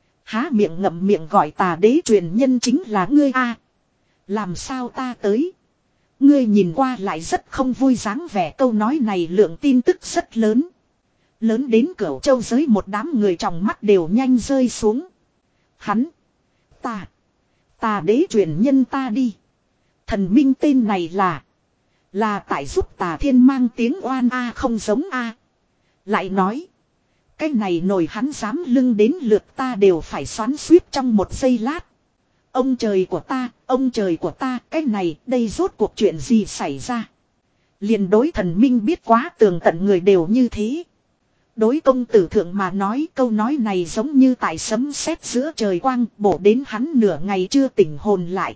Há miệng ngậm miệng gọi Tà đế truyền nhân chính là ngươi a. Làm sao ta tới? Ngươi nhìn qua lại rất không vui dáng vẻ câu nói này lượng tin tức rất lớn. Lớn đến Cửu Châu giới một đám người trong mắt đều nhanh rơi xuống. Hắn. Ta. Tà đế truyền nhân ta đi. Thần minh tên này là. Là tại giúp Tà Thiên mang tiếng oan a không giống a. Lại nói. Cái này nổi hắn dám lưng đến lượt ta đều phải xoắn suýt trong một giây lát. Ông trời của ta, ông trời của ta, cái này, đây rốt cuộc chuyện gì xảy ra. Liền đối thần minh biết quá tường tận người đều như thế. Đối công tử thượng mà nói câu nói này giống như tại sấm sét giữa trời quang bổ đến hắn nửa ngày chưa tỉnh hồn lại.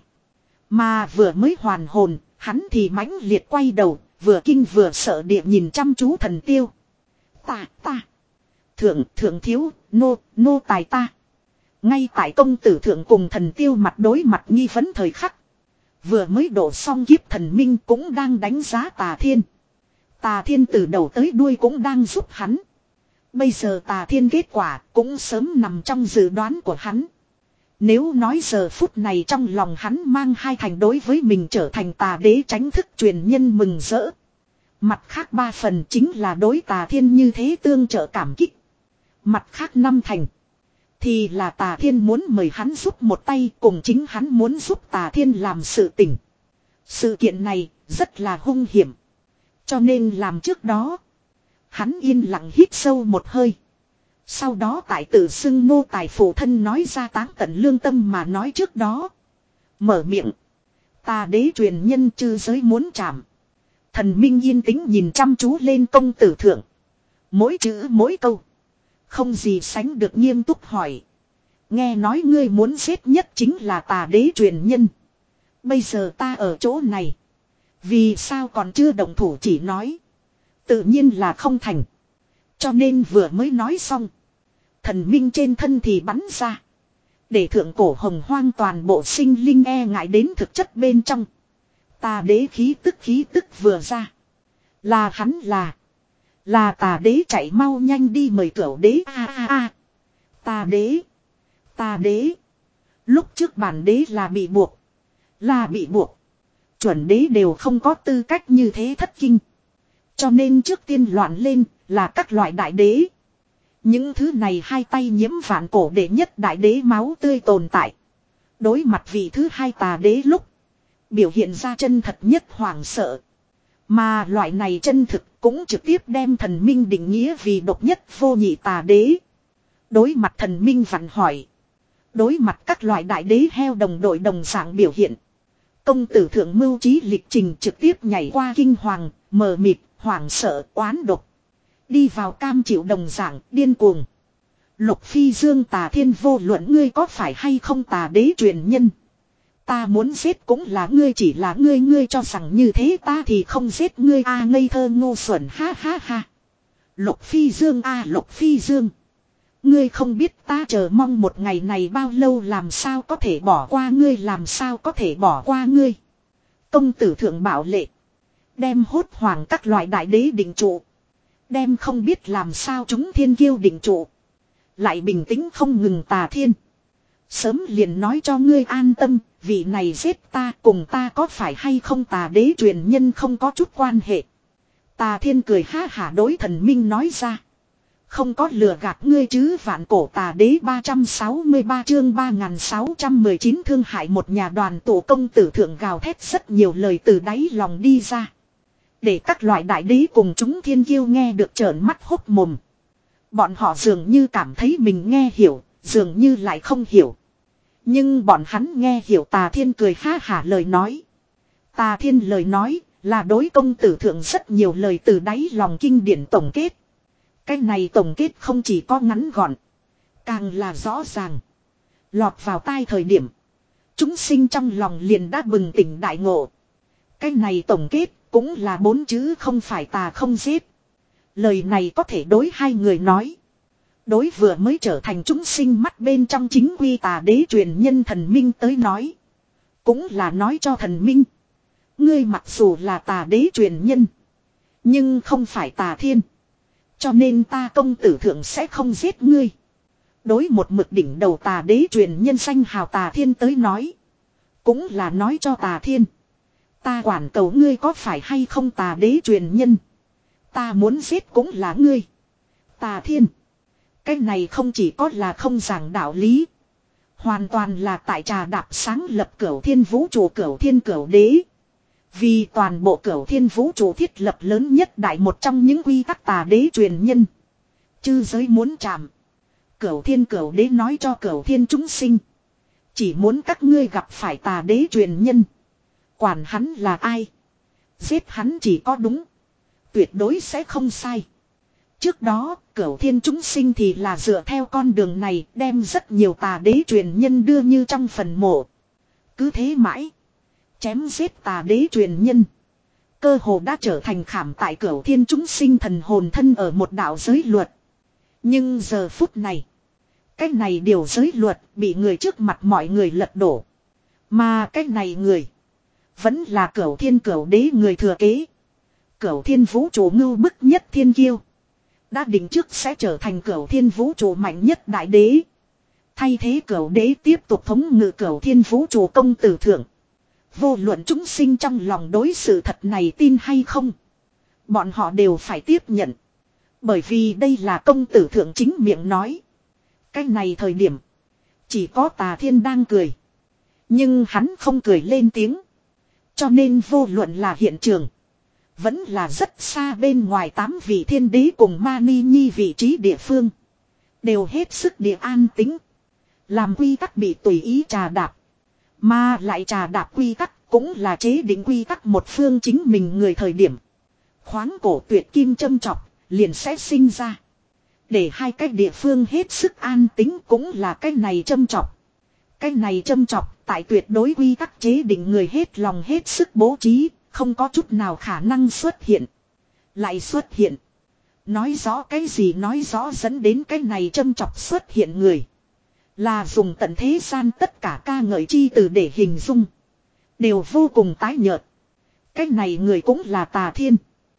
Mà vừa mới hoàn hồn, hắn thì mãnh liệt quay đầu, vừa kinh vừa sợ địa nhìn chăm chú thần tiêu. Ta, ta. Thượng, thượng thiếu, nô, nô tài ta. Ngay tại công tử thượng cùng thần tiêu mặt đối mặt nghi vấn thời khắc. Vừa mới đổ xong kiếp thần minh cũng đang đánh giá Tà Thiên. Tà Thiên từ đầu tới đuôi cũng đang giúp hắn. Bây giờ Tà Thiên kết quả cũng sớm nằm trong dự đoán của hắn. Nếu nói giờ phút này trong lòng hắn mang hai thành đối với mình trở thành Tà đế tránh thức truyền nhân mừng rỡ. Mặt khác ba phần chính là đối Tà Thiên như thế tương trợ cảm kích. Mặt khác năm thành. Thì là Tà Thiên muốn mời hắn giúp một tay cùng chính hắn muốn giúp Tà Thiên làm sự tình. Sự kiện này rất là hung hiểm. Cho nên làm trước đó, hắn yên lặng hít sâu một hơi. Sau đó tại tự xưng nô tài phụ thân nói ra táng tận lương tâm mà nói trước đó. Mở miệng. Tà đế truyền nhân chư giới muốn chạm. Thần minh yên tĩnh nhìn chăm chú lên công tử thượng. Mỗi chữ mỗi câu. Không gì sánh được nghiêm túc hỏi. Nghe nói ngươi muốn giết nhất chính là tà đế truyền nhân. Bây giờ ta ở chỗ này. Vì sao còn chưa động thủ chỉ nói. Tự nhiên là không thành. Cho nên vừa mới nói xong. Thần minh trên thân thì bắn ra. Để thượng cổ hồng hoang toàn bộ sinh linh e ngại đến thực chất bên trong. Tà đế khí tức khí tức vừa ra. Là hắn là. Là tà đế chạy mau nhanh đi mời cửu đế a a a. Tà đế. Tà đế. Lúc trước bản đế là bị buộc. Là bị buộc. Chuẩn đế đều không có tư cách như thế thất kinh. Cho nên trước tiên loạn lên là các loại đại đế. Những thứ này hai tay nhiễm vạn cổ đệ nhất đại đế máu tươi tồn tại. Đối mặt vị thứ hai tà đế lúc. Biểu hiện ra chân thật nhất hoảng sợ. Mà loại này chân thực cũng trực tiếp đem thần minh định nghĩa vì độc nhất vô nhị tà đế. Đối mặt thần minh vặn hỏi. Đối mặt các loại đại đế heo đồng đội đồng dạng biểu hiện. Công tử thượng mưu trí lịch trình trực tiếp nhảy qua kinh hoàng, mờ mịt, hoảng sợ, oán độc. Đi vào cam chịu đồng dạng, điên cuồng. Lục phi dương tà thiên vô luận ngươi có phải hay không tà đế truyền nhân. Ta muốn giết cũng là ngươi chỉ là ngươi ngươi cho rằng như thế ta thì không giết ngươi a à, ngây thơ ngu xuẩn ha ha ha. Lục phi dương a à, lục phi dương. Ngươi không biết ta chờ mong một ngày này bao lâu làm sao có thể bỏ qua ngươi làm sao có thể bỏ qua ngươi. Công tử thượng bảo lệ. Đem hốt hoảng các loại đại đế định trụ. Đem không biết làm sao chúng thiên kiêu định trụ. Lại bình tĩnh không ngừng tà thiên. Sớm liền nói cho ngươi an tâm, vị này giết ta cùng ta có phải hay không tà đế truyền nhân không có chút quan hệ. Tà thiên cười ha hả đối thần minh nói ra. Không có lừa gạt ngươi chứ vạn cổ tà đế ba trăm sáu mươi ba chương ba nghìn sáu trăm mười chín thương hại một nhà đoàn tổ công tử thượng gào thét rất nhiều lời từ đáy lòng đi ra. Để các loại đại đế cùng chúng thiên kiêu nghe được trợn mắt hốt mồm. Bọn họ dường như cảm thấy mình nghe hiểu, dường như lại không hiểu. Nhưng bọn hắn nghe hiểu tà thiên cười ha hả lời nói. Tà thiên lời nói là đối công tử thượng rất nhiều lời từ đáy lòng kinh điển tổng kết. Cái này tổng kết không chỉ có ngắn gọn, càng là rõ ràng. Lọt vào tai thời điểm, chúng sinh trong lòng liền đã bừng tỉnh đại ngộ. Cái này tổng kết cũng là bốn chữ không phải tà không giết. Lời này có thể đối hai người nói. Đối vừa mới trở thành chúng sinh mắt bên trong chính quy tà đế truyền nhân thần minh tới nói. Cũng là nói cho thần minh. Ngươi mặc dù là tà đế truyền nhân, nhưng không phải tà thiên. Cho nên ta công tử thượng sẽ không giết ngươi. Đối một mực đỉnh đầu tà đế truyền nhân danh hào tà thiên tới nói. Cũng là nói cho tà thiên. Ta quản cầu ngươi có phải hay không tà đế truyền nhân. Ta muốn giết cũng là ngươi. Tà thiên. Cái này không chỉ có là không giảng đạo lý. Hoàn toàn là tại trà đạp sáng lập cửu thiên vũ trụ cửu thiên cửu đế. Vì toàn bộ cửu thiên vũ trụ thiết lập lớn nhất đại một trong những quy tắc tà đế truyền nhân. Chư giới muốn chạm. Cửu thiên cửu đế nói cho cửu thiên chúng sinh. Chỉ muốn các ngươi gặp phải tà đế truyền nhân. Quản hắn là ai. Giết hắn chỉ có đúng. Tuyệt đối sẽ không sai. Trước đó, cửu thiên chúng sinh thì là dựa theo con đường này đem rất nhiều tà đế truyền nhân đưa như trong phần mộ. Cứ thế mãi. Chém giết tà đế truyền nhân. Cơ hồ đã trở thành khảm tại cửu thiên chúng sinh thần hồn thân ở một đạo giới luật. Nhưng giờ phút này. Cái này điều giới luật bị người trước mặt mọi người lật đổ. Mà cái này người. Vẫn là cửu thiên cửu đế người thừa kế. Cửu thiên vũ trụ ngưu bức nhất thiên kiêu. Đã định trước sẽ trở thành cửu thiên vũ trụ mạnh nhất đại đế. Thay thế cửu đế tiếp tục thống ngự cửu thiên vũ trụ công tử thượng. Vô luận chúng sinh trong lòng đối sự thật này tin hay không. Bọn họ đều phải tiếp nhận. Bởi vì đây là công tử thượng chính miệng nói. Cái này thời điểm. Chỉ có tà thiên đang cười. Nhưng hắn không cười lên tiếng. Cho nên vô luận là hiện trường. Vẫn là rất xa bên ngoài tám vị thiên đế cùng Mani Nhi vị trí địa phương. Đều hết sức địa an tính. Làm quy tắc bị tùy ý trà đạp. Mà lại trà đạp quy tắc cũng là chế định quy tắc một phương chính mình người thời điểm. Khoáng cổ tuyệt kim châm chọc liền sẽ sinh ra. Để hai cái địa phương hết sức an tính cũng là cái này châm chọc. Cái này châm chọc tại tuyệt đối quy tắc chế định người hết lòng hết sức bố trí. Không có chút nào khả năng xuất hiện. Lại xuất hiện. Nói rõ cái gì nói rõ dẫn đến cái này châm chọc xuất hiện người. Là dùng tận thế gian tất cả ca ngợi chi từ để hình dung. Đều vô cùng tái nhợt. Cái này người cũng là Tà Thiên.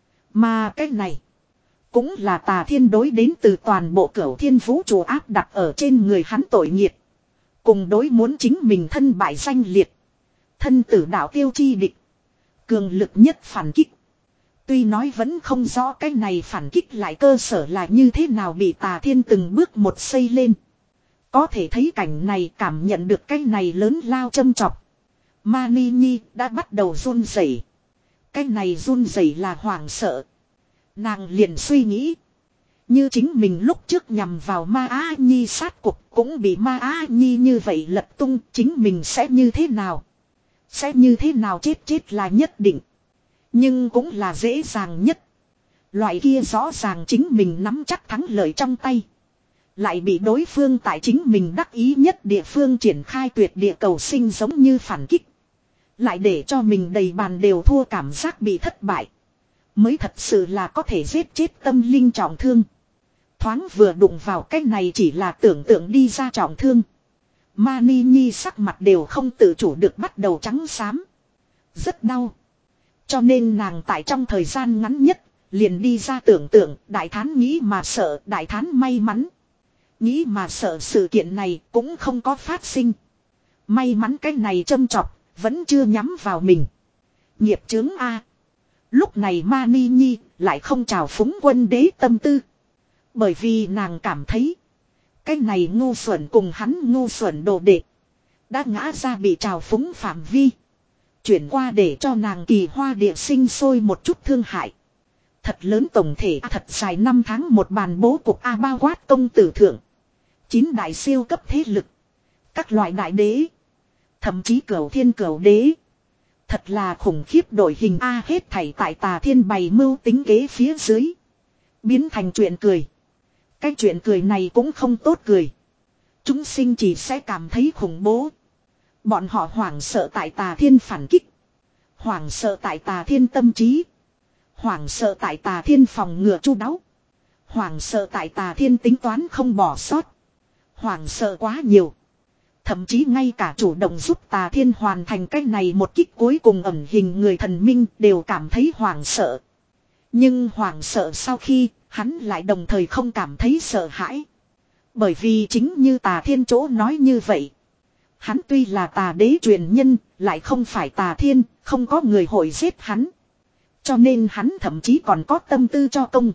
Mà cái này. Cũng là Tà Thiên đối đến từ toàn bộ cửu thiên vũ trụ áp đặt ở trên người hắn tội nghiệt. Cùng đối muốn chính mình thân bại danh liệt. Thân tử đạo tiêu chi địch. Cường lực nhất phản kích. Tuy nói vẫn không rõ cái này phản kích lại cơ sở là như thế nào bị Tà Thiên từng bước một xây lên. Có thể thấy cảnh này cảm nhận được cái này lớn lao châm chọc. Mani Nhi đã bắt đầu run rẩy. Cái này run rẩy là hoảng sợ. Nàng liền suy nghĩ. Như chính mình lúc trước nhằm vào Ma Á Nhi sát cục cũng bị Ma Á Nhi như vậy lật tung, chính mình sẽ như thế nào? Sẽ như thế nào chết chết là nhất định. Nhưng cũng là dễ dàng nhất. Loại kia rõ ràng chính mình nắm chắc thắng lợi trong tay. Lại bị đối phương tại chính mình đắc ý nhất địa phương triển khai tuyệt địa cầu sinh giống như phản kích. Lại để cho mình đầy bàn đều thua cảm giác bị thất bại. Mới thật sự là có thể giết chết tâm linh trọng thương. Thoáng vừa đụng vào cái này chỉ là tưởng tượng đi ra trọng thương. Mani Nhi sắc mặt đều không tự chủ được bắt đầu trắng xám. Rất đau. Cho nên nàng tại trong thời gian ngắn nhất, liền đi ra tưởng tượng, đại thán nghĩ mà sợ, đại thán may mắn. Nghĩ mà sợ sự kiện này cũng không có phát sinh. May mắn cái này châm chọc, vẫn chưa nhắm vào mình. Nghiệp chướng A. Lúc này Mani Nhi lại không trào phúng quân đế tâm tư. Bởi vì nàng cảm thấy. Cái này ngu xuẩn cùng hắn ngu xuẩn đồ đệ. Đã ngã ra bị trào phúng phạm vi. Chuyển qua để cho nàng kỳ hoa địa sinh sôi một chút thương hại. Thật lớn tổng thể thật dài năm tháng một bàn bố cục A bao quát công tử thượng. Chín đại siêu cấp thế lực. Các loại đại đế. Thậm chí cửu thiên cửu đế. Thật là khủng khiếp đội hình A hết thảy tại Tà Thiên bày mưu tính kế phía dưới. Biến thành chuyện cười. Cái chuyện cười này cũng không tốt cười. Chúng sinh chỉ sẽ cảm thấy khủng bố. Bọn họ hoảng sợ tại Tà Thiên phản kích. Hoảng sợ tại Tà Thiên tâm trí. Hoảng sợ tại Tà Thiên phòng ngừa chu đáo. Hoảng sợ tại Tà Thiên tính toán không bỏ sót. Hoảng sợ quá nhiều. Thậm chí ngay cả chủ động giúp Tà Thiên hoàn thành cái này một kích cuối cùng ẩn hình người thần minh đều cảm thấy hoảng sợ. Nhưng hoảng sợ sau khi hắn lại đồng thời không cảm thấy sợ hãi. Bởi vì chính như Tà Thiên chỗ nói như vậy. Hắn tuy là Tà đế truyền nhân, lại không phải Tà Thiên, không có người hội giết hắn. Cho nên hắn thậm chí còn có tâm tư cho công.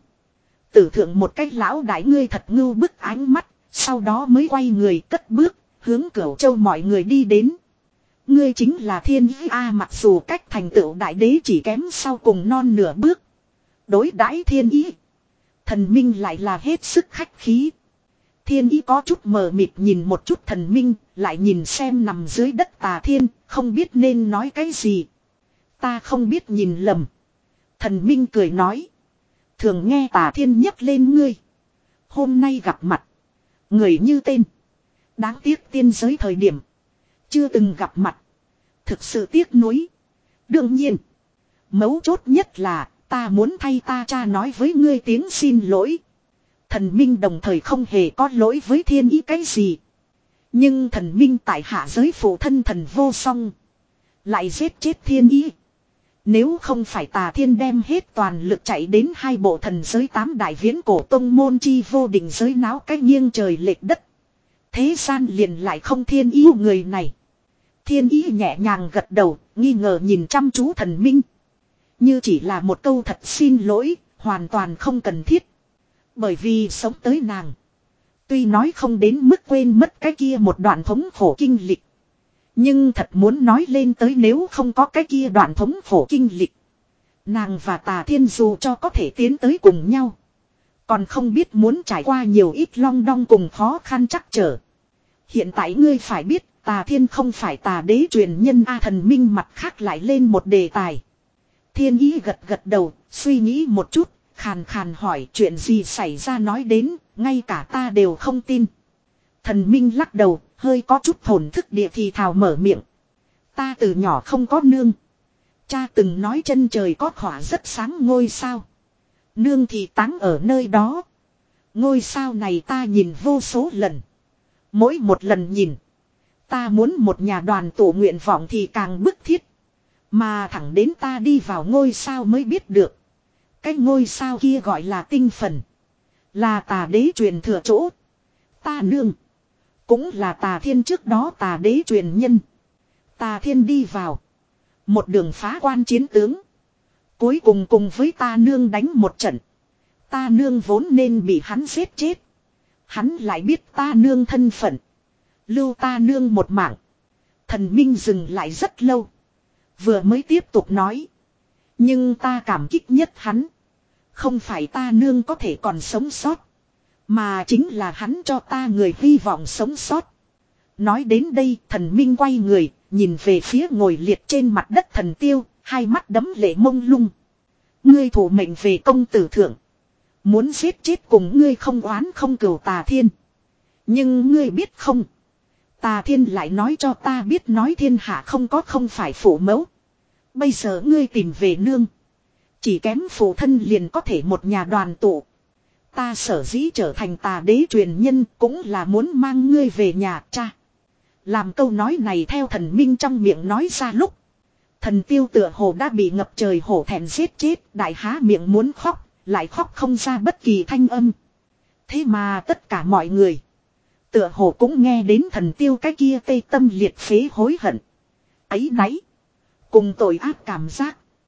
Tử thượng một cái lão đại ngươi thật ngưu bức ánh mắt, sau đó mới quay người cất bước, hướng Cửu Châu mọi người đi đến. Ngươi chính là Thiên Ý A mặc dù cách thành tựu đại đế chỉ kém sau cùng non nửa bước. Đối đãi Thiên Ý. Thần minh lại là hết sức khách khí. Thiên Ý có chút mờ mịt nhìn một chút thần minh, lại nhìn xem nằm dưới đất Tà Thiên, không biết nên nói cái gì. Ta không biết nhìn lầm. Thần minh cười nói. Thường nghe Tà Thiên nhắc lên ngươi. Hôm nay gặp mặt. Người như tên. Đáng tiếc tiên giới thời điểm. Chưa từng gặp mặt. Thực sự tiếc nuối. Đương nhiên. Mấu chốt nhất là ta muốn thay ta cha nói với ngươi tiếng xin lỗi. Thần minh đồng thời không hề có lỗi với Thiên Ý cái gì. Nhưng thần minh tại hạ giới phụ thân thần vô song. Lại giết chết Thiên Ý. Nếu không phải Tà Thiên đem hết toàn lực chạy đến hai bộ thần giới tám đại viễn cổ tông môn chi vô định giới náo cái nghiêng trời lệch đất. Thế gian liền lại không Thiên Ý người này. Thiên Ý nhẹ nhàng gật đầu, nghi ngờ nhìn chăm chú thần minh. Như chỉ là một câu thật xin lỗi, hoàn toàn không cần thiết. Bởi vì sống tới nàng. Tuy nói không đến mức quên mất cái kia một đoạn thống khổ kinh lịch. Nhưng thật muốn nói lên tới nếu không có cái kia đoạn thống khổ kinh lịch. Nàng và Tà Thiên dù cho có thể tiến tới cùng nhau. Còn không biết muốn trải qua nhiều ít long đong cùng khó khăn chắc trở. Hiện tại ngươi phải biết Tà Thiên không phải Tà đế truyền nhân A. Thần Minh mặt khác lại lên một đề tài. Thiên Ý gật gật đầu, suy nghĩ một chút, khàn khàn hỏi chuyện gì xảy ra nói đến, ngay cả ta đều không tin. Thần Minh lắc đầu, hơi có chút thổn thức địa thì thào mở miệng. Ta từ nhỏ không có nương. Cha từng nói chân trời có khỏa rất sáng ngôi sao. Nương thì táng ở nơi đó. Ngôi sao này ta nhìn vô số lần. Mỗi một lần nhìn. Ta muốn một nhà đoàn tụ nguyện vọng thì càng bức thiết. Mà thẳng đến ta đi vào ngôi sao mới biết được. Cái ngôi sao kia gọi là tinh phần. Là Tà đế truyền thừa chỗ. Ta nương. Cũng là Tà Thiên trước đó Tà đế truyền nhân. Tà Thiên đi vào. Một đường phá quan chiến tướng. Cuối cùng cùng với ta nương đánh một trận. Ta nương vốn nên bị hắn giết chết. Hắn lại biết ta nương thân phận. Lưu ta nương một mạng. Thần Minh dừng lại rất lâu. Vừa mới tiếp tục nói. Nhưng ta cảm kích nhất hắn. Không phải ta nương có thể còn sống sót. Mà chính là hắn cho ta người hy vọng sống sót. Nói đến đây thần Minh quay người. Nhìn về phía ngồi liệt trên mặt đất thần Tiêu. Hai mắt đấm lệ mông lung. Ngươi thủ mệnh về công tử thượng. Muốn giết chết cùng ngươi không oán không cừu Tà Thiên. Nhưng ngươi biết không. Tà Thiên lại nói cho ta biết nói thiên hạ không có không phải phụ mẫu. Bây giờ ngươi tìm về nương. Chỉ kém phụ thân liền có thể một nhà đoàn tụ. Ta sở dĩ trở thành Tà đế truyền nhân cũng là muốn mang ngươi về nhà cha. Làm câu nói này theo thần Minh trong miệng nói ra lúc. Thần Tiêu tựa hồ đã bị ngập trời hổ thẹn giết chết. Đại há miệng muốn khóc. Lại khóc không ra bất kỳ thanh âm. Thế mà tất cả mọi người. Tựa hồ cũng nghe đến thần Tiêu cái kia tê tâm liệt phế hối hận. Ấy náy. Cùng tội ác cảm giác.